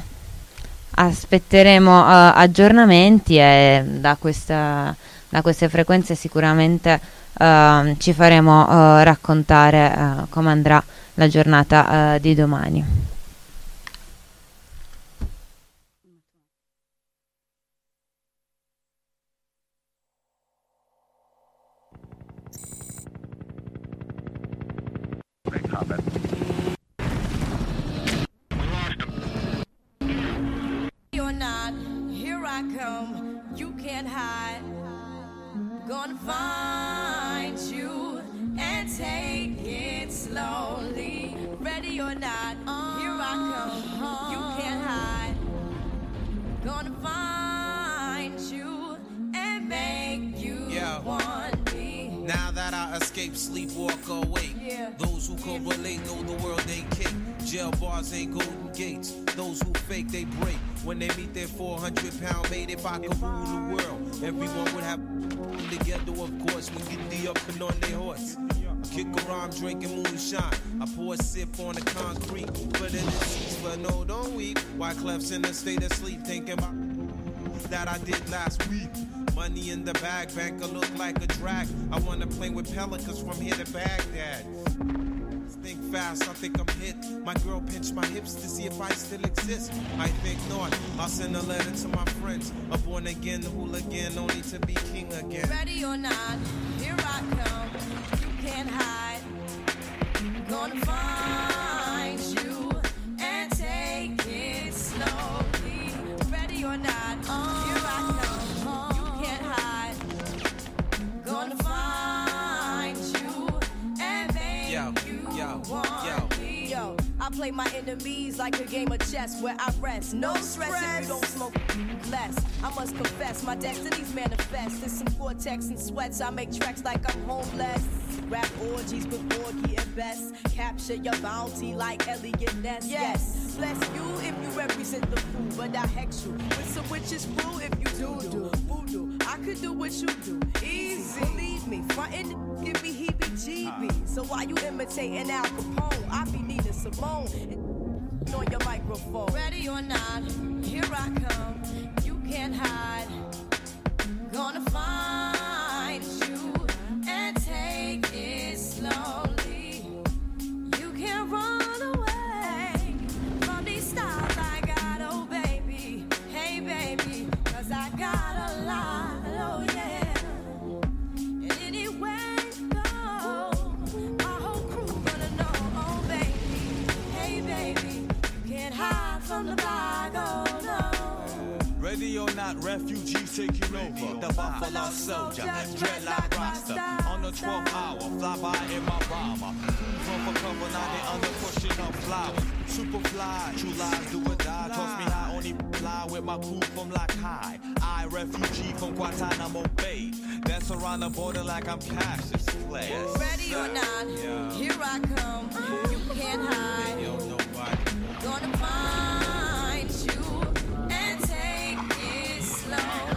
aspetteremo uh, aggiornamenti, e da, questa, da queste frequenze sicuramente uh, ci faremo uh, raccontare uh, come andrà la giornata uh, di domani. Here I come, you can't hide. Gonna find you and take it slowly. Ready or not, here I come, you can't hide. Gonna find you and make you yeah. want me. Now that I escape, sleep, walk awake. Yeah. Those who correlate know the world ain't cake. Jail bars ain't golden gates. Those who fake, they break. When they meet their four hundred pound mate, if I could rule the world, everyone would have together, of course, when get the up and on their horse. Kick around drinking moonshine. I pour a sip on the concrete. Put it in seats, but no, don't weep. Why Clef's in a state of sleep, thinking about that I did last week. Money in the bag, banker look like a drag. I wanna play with pelicans from here to Baghdad. Think fast, I think I'm hit. My girl pinched my hips to see if I still exist. I think not. I'll send a letter to my friends. A born again hooligan, only to be king again. Ready or not, here I come. You can't hide. Gonna find you and take it slowly. Ready or not, here I come. You can't hide. Gonna find you and make Yo, you yo, want yo. me. Yo, I play my enemies like a game of chess where I rest. No stress if you don't smoke less. I must confess, my destinies manifest. There's some cortex and sweats. I make tracks like I'm homeless. Rap orgies with Borgie and Best. Capture your bounty like Elliot Ness. Yes, bless you if you represent the fool, but I hex you with some witches brew if you do do voodoo. I could do what you do. Easy, believe me, frontin' give me heebie-jeebies. So why you imitating Al Capone? I be needing Simone and on your microphone. Ready or not, here I come. You can't hide. Gonna find you and take it slowly. You can't run away from these styles I got, oh baby. Hey baby, cause I got a lot, oh yeah. And anywhere you go, my whole crew gonna know, oh baby. Hey baby, you can't hide from the bag, oh no. Ready or not, refugees taking over. The Buffalo Soldier, dreadlock roster. On the twelfth hour, fly by in my bomber. From for cover, now they under pushing up flowers. Super fly, true lies do or die. Toss me high, only fly with my crew from like high. I, refugee from Guantanamo Bay. Dance around the border like I'm Cassius Clay. Yes, ready or not, yeah. Here I come. You can't hide. Yo, nobody. Gonna find you and take it slowly.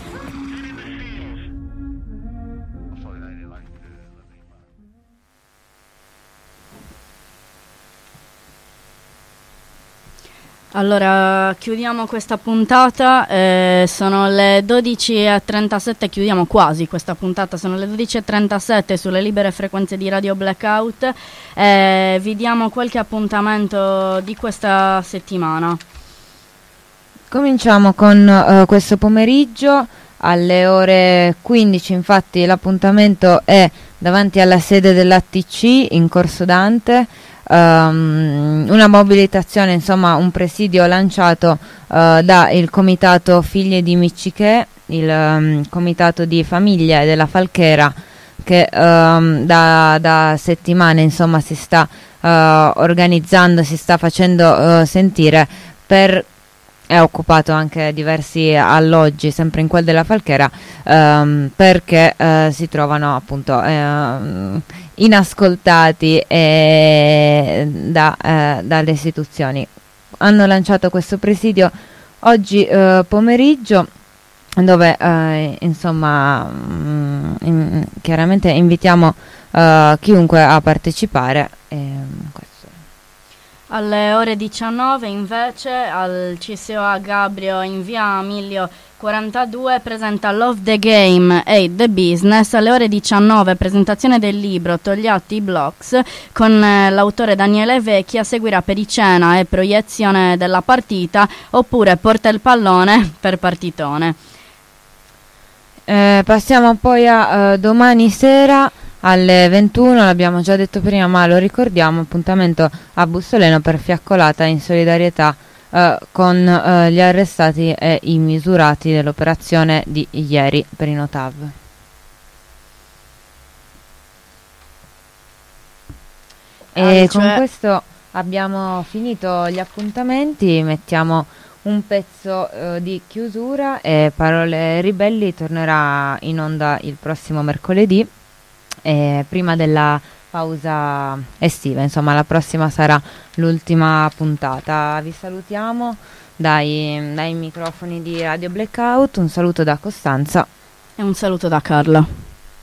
Allora, chiudiamo questa puntata, eh, sono le dodici e trentasette, chiudiamo quasi questa puntata, sono le dodici e trentasette sulle libere frequenze di Radio Blackout, eh, vi diamo qualche appuntamento di questa settimana. Cominciamo con uh, questo pomeriggio alle ore quindici, infatti l'appuntamento è davanti alla sede dell'A T C in Corso Dante. Um, una mobilitazione, insomma un presidio lanciato uh, da il comitato Figlie di Miccichè, il um, comitato di famiglie della Falchera che um, da, da settimane insomma si sta uh, organizzando, si sta facendo uh, sentire per è occupato anche diversi alloggi sempre in quel della Falchera um, perché uh, si trovano appunto uh, inascoltati eh, da, eh, dalle istituzioni. Hanno lanciato questo presidio oggi eh, pomeriggio dove eh, insomma mh, in, chiaramente invitiamo eh, chiunque a partecipare. Eh, Alle ore diciannove invece al C S O A Gabrio in via Amilio quarantadue presenta Love the Game e The Business. Alle ore diciannove presentazione del libro Togliatti i Blocks con eh, l'autore Daniele Vecchia. Seguirà pericena e proiezione della partita oppure porta il pallone per partitone. Eh, passiamo poi a uh, domani sera alle ventuno, l'abbiamo già detto prima ma lo ricordiamo, appuntamento a Bussoleno per fiaccolata in solidarietà eh, con eh, gli arrestati e i misurati dell'operazione di ieri per i Notav. E ah, con cioè... questo abbiamo finito gli appuntamenti, mettiamo un pezzo eh, di chiusura e Parole Ribelli tornerà in onda il prossimo mercoledì. Eh, prima della pausa estiva, insomma la prossima sarà l'ultima puntata. Vi salutiamo dai, dai microfoni di Radio Blackout, un saluto da Costanza e un saluto da Carla.